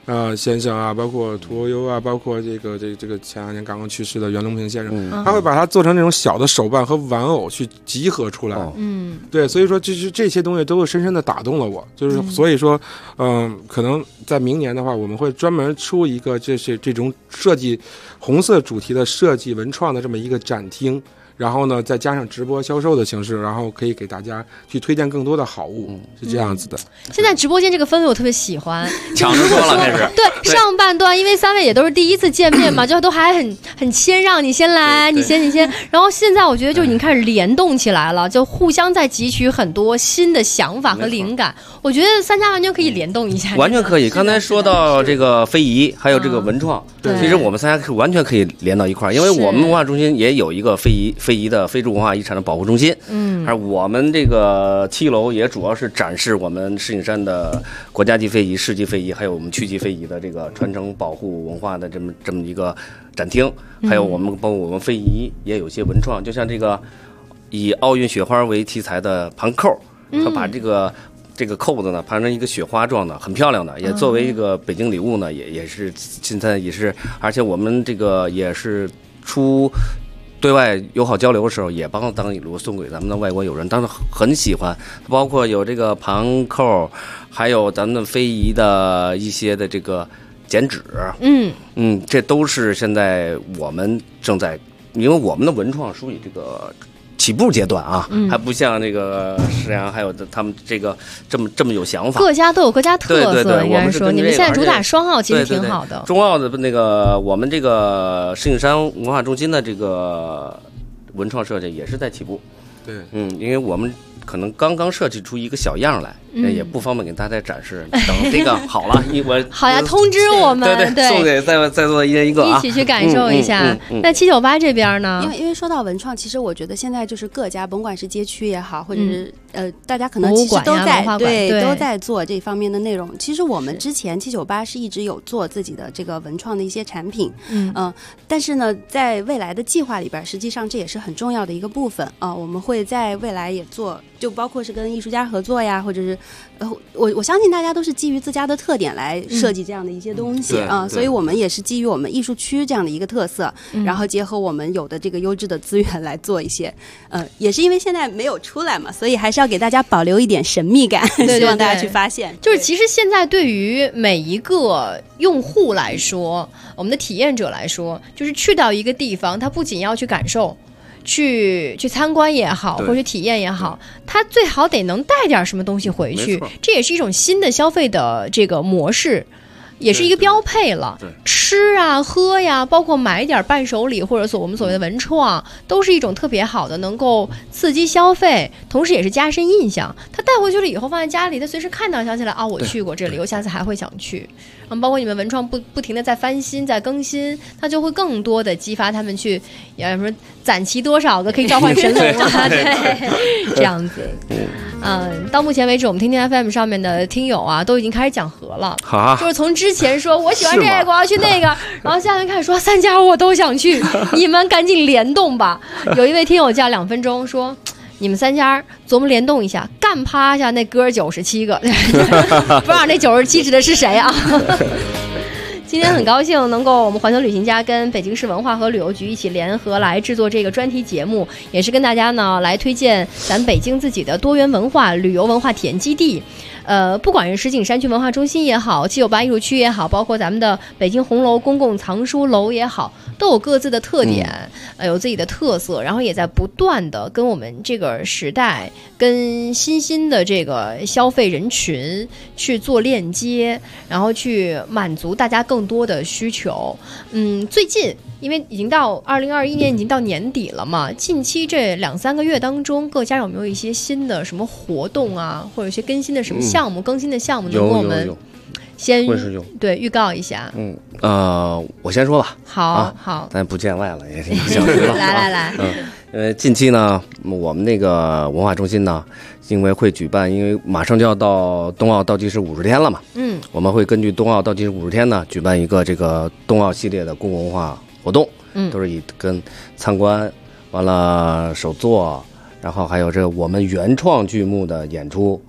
先生啊，包括屠呦呦啊，包括这个前2年刚刚去世的袁隆平先生，他会把它做成那种小的手办和玩偶去集合出来。对，所以说就是这些东西都会深深的打动了我，就是所以说，可能在明年的话，我们会专门出一个这种设计红色主题的设计文创的这么一个展厅。然后呢，再加上直播销售的形式，然后可以给大家去推荐更多的好物，是这样子的。 现在直播间这个氛围我特别喜欢， 抢着说了开始。 对，上半段因为3位也都是第一次见面嘛，就都还很谦让，你先来，你先。然后现在我觉得就已经开始联动起来了，就互相在汲取很多新的想法和灵感。我觉得3家完全可以联动一下， 完全可以。刚才说到这个非遗，还有这个文创，其实我们3家是完全可以连到一块儿，因为我们文化中心也有一个非遗的非物文化遗产的保护中心，而我们这个7楼也主要是展示我们石景山的国家级非遗、市级非遗，还有我们区级非遗的这个传承保护文化的这么一个展厅，还有包括我们非遗也有些文创，就像这个以奥运雪花为题材的盘扣，它把这个扣子呢盘成一个雪花状的，很漂亮的，也作为一个北京礼物呢，也是现在也是，而且我们这个也是对外友好交流的时候，也当礼物送给咱们的外国友人，当时很喜欢。包括有这个盘扣，还有咱们非遗的一些的这个剪纸，这都是现在我们正在，因为我们的文创属于这个起步阶段啊，还不像那个石阳还有他们这个这么有想法。 各家都有各家特色， 对， 应该说你们现在主打双奥，其实挺好的。 中奥的那个我们这个石景山文化中心的这个文创设计也是在起步。 对， 因为我们可能刚刚设计出一个小样来，也不方便给大家展示。等这个好了， 好呀，通知我们，对， 送给在座的一人一个一起去感受一下。那798这边呢？ 因为说到文创，其实我觉得现在就是各家，甭管是街区也好，或者是大家可能其实都在做这方面的内容。其实我们之前798是一直有做自己的这个文创的一些产品，但是呢，在未来的计划里边，实际上这也是很重要的一个部分啊。我们会在未来也做，就包括是跟艺术家合作呀，或者是我相信大家都是基于自家的特点来设计这样的一些东西啊，所以我们也是基于我们艺术区这样的一个特色，然后结合我们有的这个优质的资源来做一些，也是因为现在没有出来嘛，所以还是要给大家保留一点神秘感，希望大家去发现。 就是其实现在对于每一个用户来说，我们的体验者来说，就是去到一个地方，他不仅要去感受。去参观也好，或者体验也好，他最好得能带点什么东西回去，这也是一种新的消费的这个模式，也是一个标配了。吃啊喝呀，包括买点伴手礼或者我们所谓的文创，都是一种特别好的能够刺激消费，同时也是加深印象。他带回去了以后放在家里，他随时看到想起来啊，我去过这里，我下次还会想去。包括你们文创不停的在翻新在更新，它就会更多的激发他们去什么攒齐多少个可以召唤神龙啊，对，这样子。到目前为止，我们听听 FM 上面的听友啊，都已经开始讲和了。好，就是从之前说我喜欢这个，我要去那个，然后现在开始说3家我都想去，你们赶紧联动吧。有一位听友叫2分钟说。你们3家琢磨联动一下，干趴下那哥97个，不知道那97指的是谁啊？今天很高兴能够我们环球旅行家跟北京市文化和旅游局一起联合来制作这个专题节目，也是跟大家呢来推荐咱北京自己的多元文化旅游文化体验基地。不管是石景山区文化中心也好，798艺术区也好，包括咱们的北京红楼公共藏书楼也好，都有各自的特点，有自己的特色，然后也在不断的跟我们这个时代跟新的这个消费人群去做链接，然后去满足大家更多的需求。最近因为已经到2021年已经到年底了嘛，近期这2-3个月当中，各家有没有一些新的什么活动啊，或者一些更新的什么项目，更新的项目能跟我们先对预告一下？ 我先说吧。 好， 咱不见外了，也挺想知道。 来， 近期呢，我们那个文化中心呢，因为会举办，因为马上就要到冬奥倒计时50天了嘛，我们会根据冬奥倒计时50天呢，举办一个这个冬奥系列的公共文化活动，都是以跟参观，完了手作，然后还有这个我们原创剧目的演出，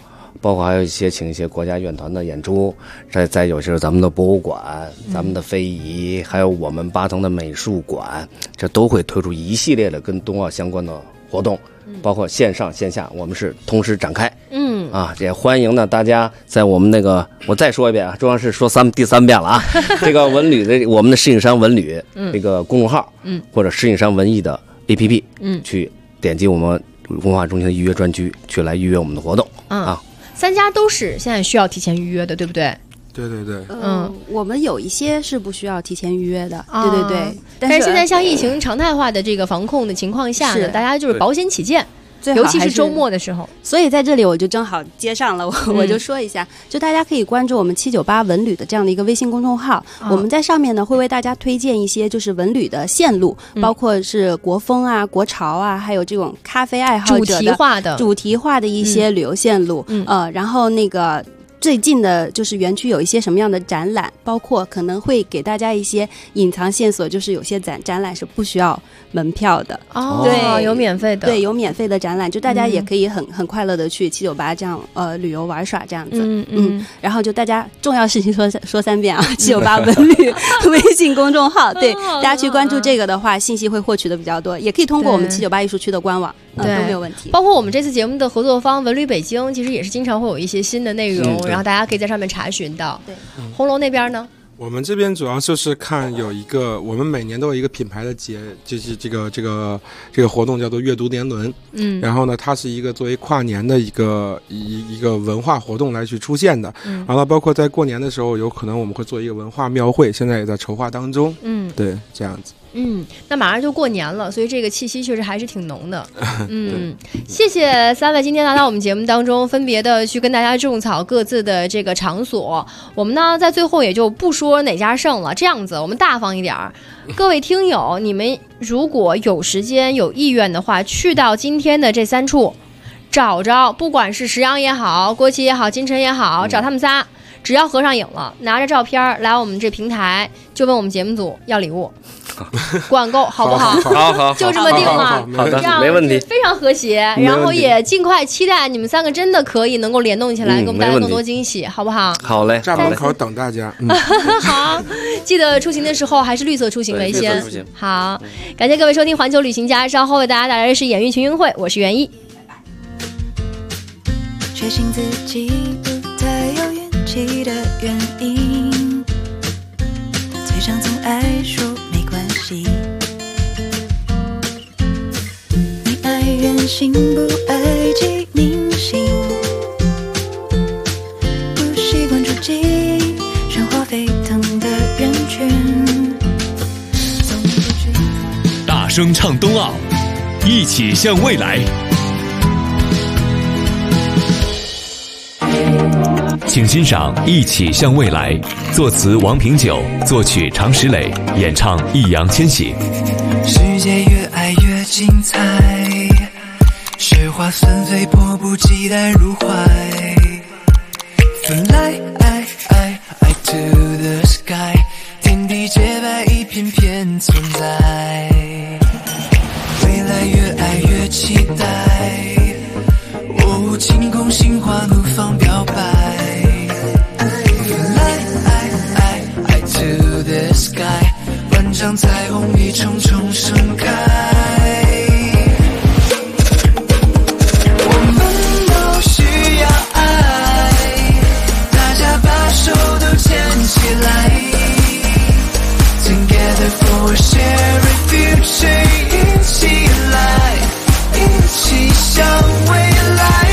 包括还有一些请一些国家乐团的演出，再有就是咱们的博物馆、咱们的非遗，还有我们巴腾的美术馆，这都会推出一系列的跟冬奥相关的活动，包括线上线下，我们是同时展开。也欢迎呢大家在我们那个，我再说一遍啊，中央是说第三遍了啊，这个文旅的我们的石景山文旅这个公众号，或者石景山文艺的 APP，去点击我们文化中心的预约专区，去来预约我们的活动 3家都是现在需要提前预约的，对不对？ 对对对， 我们有一些是不需要提前预约的，对对对。 但是现在像疫情常态化的这个防控的情况下呢，大家就是保险起见。尤其是周末的时候， 所以在这里我就正好接上了，我就说一下，就大家可以关注我们798文旅的这样的一个微信公众号，我们在上面呢会为大家推荐一些就是文旅的线路，包括是国风啊、国潮啊，还有这种咖啡爱好者的主题化的一些旅游线路，然后那个。最近的就是园区有一些什么样的展览，包括可能会给大家一些隐藏线索，就是有些展览是不需要门票的对，有免费的， 对，有免费的展览，就大家也可以很快乐的去798这样旅游玩耍这样子，然后就大家重要事情说3遍啊，798文旅微信公众号，对，大家去关注这个的话，信息会获取的比较多，也可以通过我们798艺术区的官网，都没有问题。 包括我们这次节目的合作方文旅北京，其实也是经常会有一些新的内容，然后大家可以在上面查询到。对，红楼那边呢？ 我们这边主要就是看有一个，我们每年都有一个品牌的节，就是这个活动叫做阅读年轮，然后呢，它是一个作为跨年的一个文化活动来去出现的，完了包括在过年的时候，有可能我们会做一个文化庙会，现在也在筹划当中，对，这样子。 那马上就过年了，所以这个气息确实还是挺浓的。谢谢3位今天来到我们节目当中，分别的去跟大家种草各自的这个场所。我们呢在最后也就不说哪家胜了，这样子我们大方一点儿。各位听友，你们如果有时间有意愿的话，去到今天的这3处找找，不管是石阳也好，郭琦也好，金晨也好，找他们仨。只要合上影了，拿着照片来我们这平台，就问我们节目组要礼物，管够好不好？ 好， 就这么定了。 好的，没问题， 非常和谐。然后也尽快期待你们3个真的可以能够联动起来，给我们带来更多惊喜，好不好？ 好嘞， 站门口等大家。 好，记得出行的时候还是绿色出行为先。好，感谢各位收听环球旅行家，稍后为大家带来的是演艺群英会，我是袁一。 确信自己不太有缘的原因，嘴上总爱说没关系。你爱远行不爱寄明信，不习惯出击喧哗沸腾的人群。 大声唱冬奥，一起向未来。请欣赏《一起向未来》，作词王平久，作曲常石磊，演唱易烊千玺。 世界越爱越精彩，雪花纷飞，迫不及待入怀。Fly to the sky， 天地洁白，一片片存在。未来越爱越期待，晴空心花怒放表白。Fly to the sky， 万丈彩虹一重重盛开。我们都需要爱，大家把手都牵起来。Together for a shared future， 一起来，一起向未来。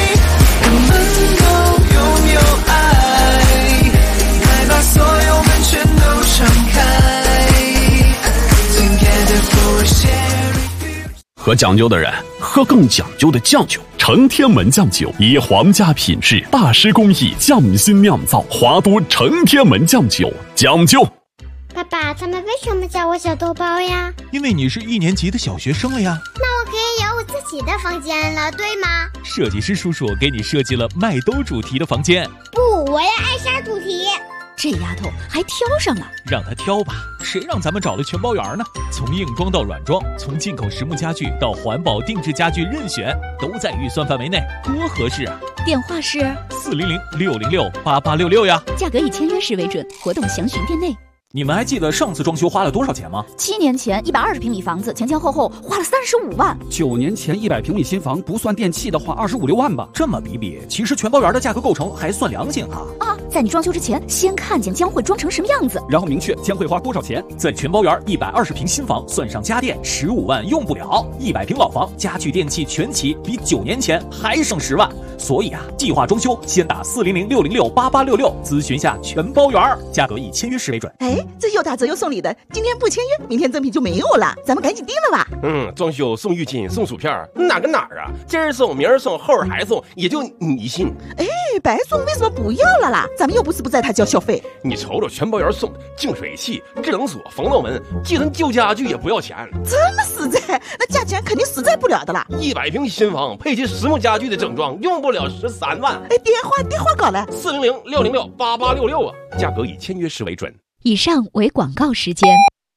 喝讲究的人喝更讲究的酱酒，成天门酱酒以皇家品质、大师工艺匠心酿造，华都成天门酱酒，讲究。 爸爸，他们为什么叫我小豆包呀？ 因为你是1年级的小学生了呀。 那我可以有我自己的房间了，对吗？ 设计师叔叔给你设计了麦兜主题的房间。 不，我要艾莎主题。 这丫头还挑上了。 让她挑吧，谁让咱们找了全包圆呢？从硬装到软装，从进口实木家具到环保定制家具，任选都在预算范围内，多合适啊！ 电话是 400-606-8866呀， 价格以签约时为准，活动详询店内。 你们还记得上次装修花了多少钱吗 ？7年前120平米房子前后花了35万。 9年前100平米新房不算电器的话25、6万吧。 这么比，其实全包圆的价格构成还算良心啊！ 在你装修之前，先看见将会装成什么样子， 然后明确将会花多少钱。 在全包圆120平新房算上家电15万用不了，100平老房家具电器全齐，比9年前还省10万。所以计划装修先打400-606-8866咨询下全包圆，价格以签约时为准。 这又打折又送礼的，今天不签约，明天赠品就没有了，咱们赶紧定了吧。 装修送浴巾送薯片，哪跟哪儿啊？今儿送明儿送后儿还送，也就你信。 白送为什么不要了啦？咱们又不是不在他交小费。 你瞅瞅全包圆送的净水器、制冷锁、防盗门，寄成旧家具也不要钱。 这么实在，那价钱肯定实在不了的啦。 100平新房配齐实木家具的整装，用不了13万。 电话搞来 400-606-8866啊，价格以签约时为准。 以上为广告时间。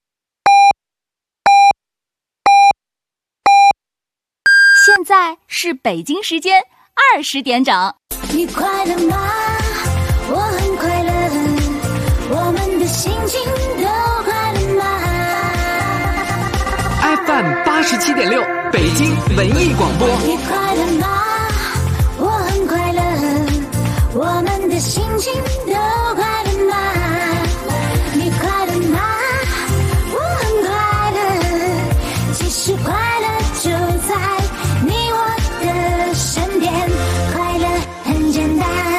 现在是北京时间20点整。 你快乐吗？我很快乐，我们的心情都快乐吗 ？FM 87.6，北京文艺广播。 你快乐吗？我很快乐，我们的心情都快乐吗？你快乐吗？我很快乐，其实快乐就在你我的身边，快乐很简单。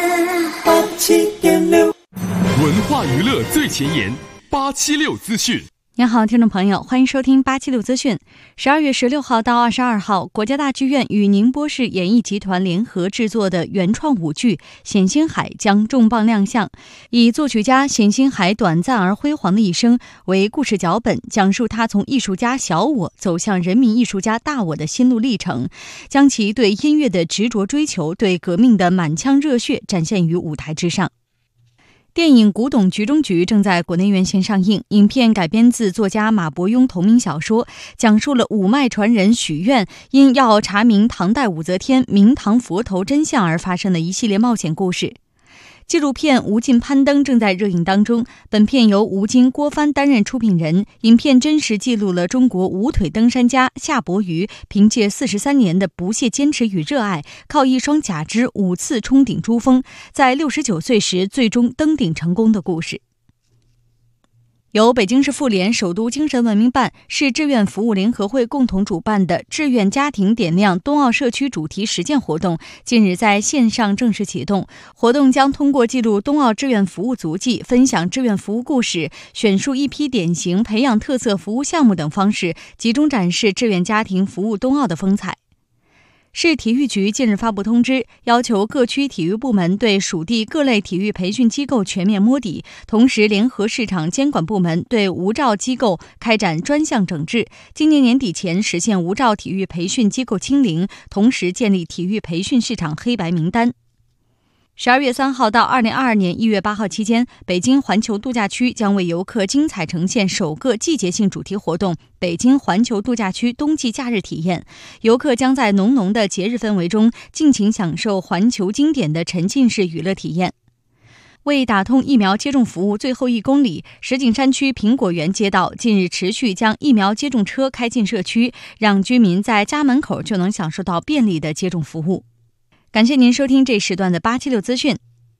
87.6，文化娱乐最前沿，876资讯。 您好，听众朋友，欢迎收听876资讯。12月16号到22号，国家大剧院与宁波市演艺集团联合制作的原创舞剧《冼星海》将重磅亮相。以作曲家冼星海短暂而辉煌的一生为故事脚本，讲述他从艺术家小我走向人民艺术家大我的心路历程，将其对音乐的执着追求、对革命的满腔热血展现于舞台之上。电影《古董局中局》正在国内院线上映。影片改编自作家马伯庸同名小说，讲述了五脉传人许愿因要查明唐代武则天明堂佛头真相而发生的一系列冒险故事。纪录片《无尽攀登》正在热映当中，本片由吴京、郭帆担任出品人。影片真实记录了中国无腿登山家夏伯渝凭借43年的不懈坚持与热爱，靠一双假肢5次冲顶珠峰，在69岁时最终登顶成功的故事。由北京市妇联、首都精神文明办、市志愿服务联合会共同主办的志愿家庭点亮冬奥社区主题实践活动近日在线上正式启动。活动将通过记录冬奥志愿服务足迹、分享志愿服务故事、选述一批典型、培养特色服务项目等方式，集中展示志愿家庭服务冬奥的风采。市体育局近日发布通知，要求各区体育部门对属地各类体育培训机构全面摸底，同时联合市场监管部门对无照机构开展专项整治，今年年底前实现无照体育培训机构清零，同时建立体育培训市场黑白名单。12月3号到2022年1月8号期间，北京环球度假区将为游客精彩呈现首个季节性主题活动——北京环球度假区冬季假日体验。游客将在浓浓的节日氛围中尽情享受环球经典的沉浸式娱乐体验。为打通疫苗接种服务最后1公里，石景山区苹果园街道近日持续将疫苗接种车开进社区，让居民在家门口就能享受到便利的接种服务。感谢您收听这时段的876资讯。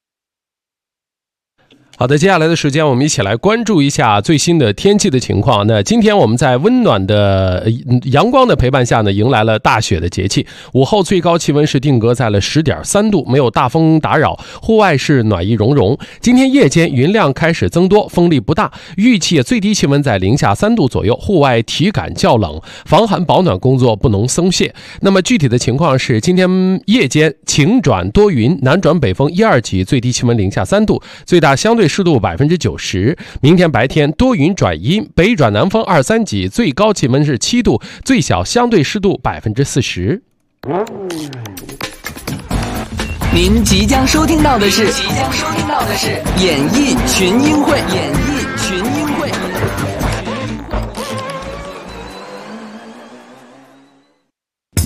好的，接下来的时间我们一起来关注一下最新的天气的情况。那今天我们在温暖的阳光的陪伴下呢，迎来了大雪的节气。午后最高气温是定格在了10.3度，没有大风打扰，户外是暖意融融。今天夜间云量开始增多，风力不大，预计最低气温在零下3度左右，户外体感较冷，防寒保暖工作不能松懈。那么具体的情况是，今天夜间晴转多云，南转北风1、2级，最低气温零下3度，最大相对湿度90%。明天白天多云转阴，北转南风2、3级，最高气温是7度，最小相对湿度40%。 您即将收听到的是演艺群英会。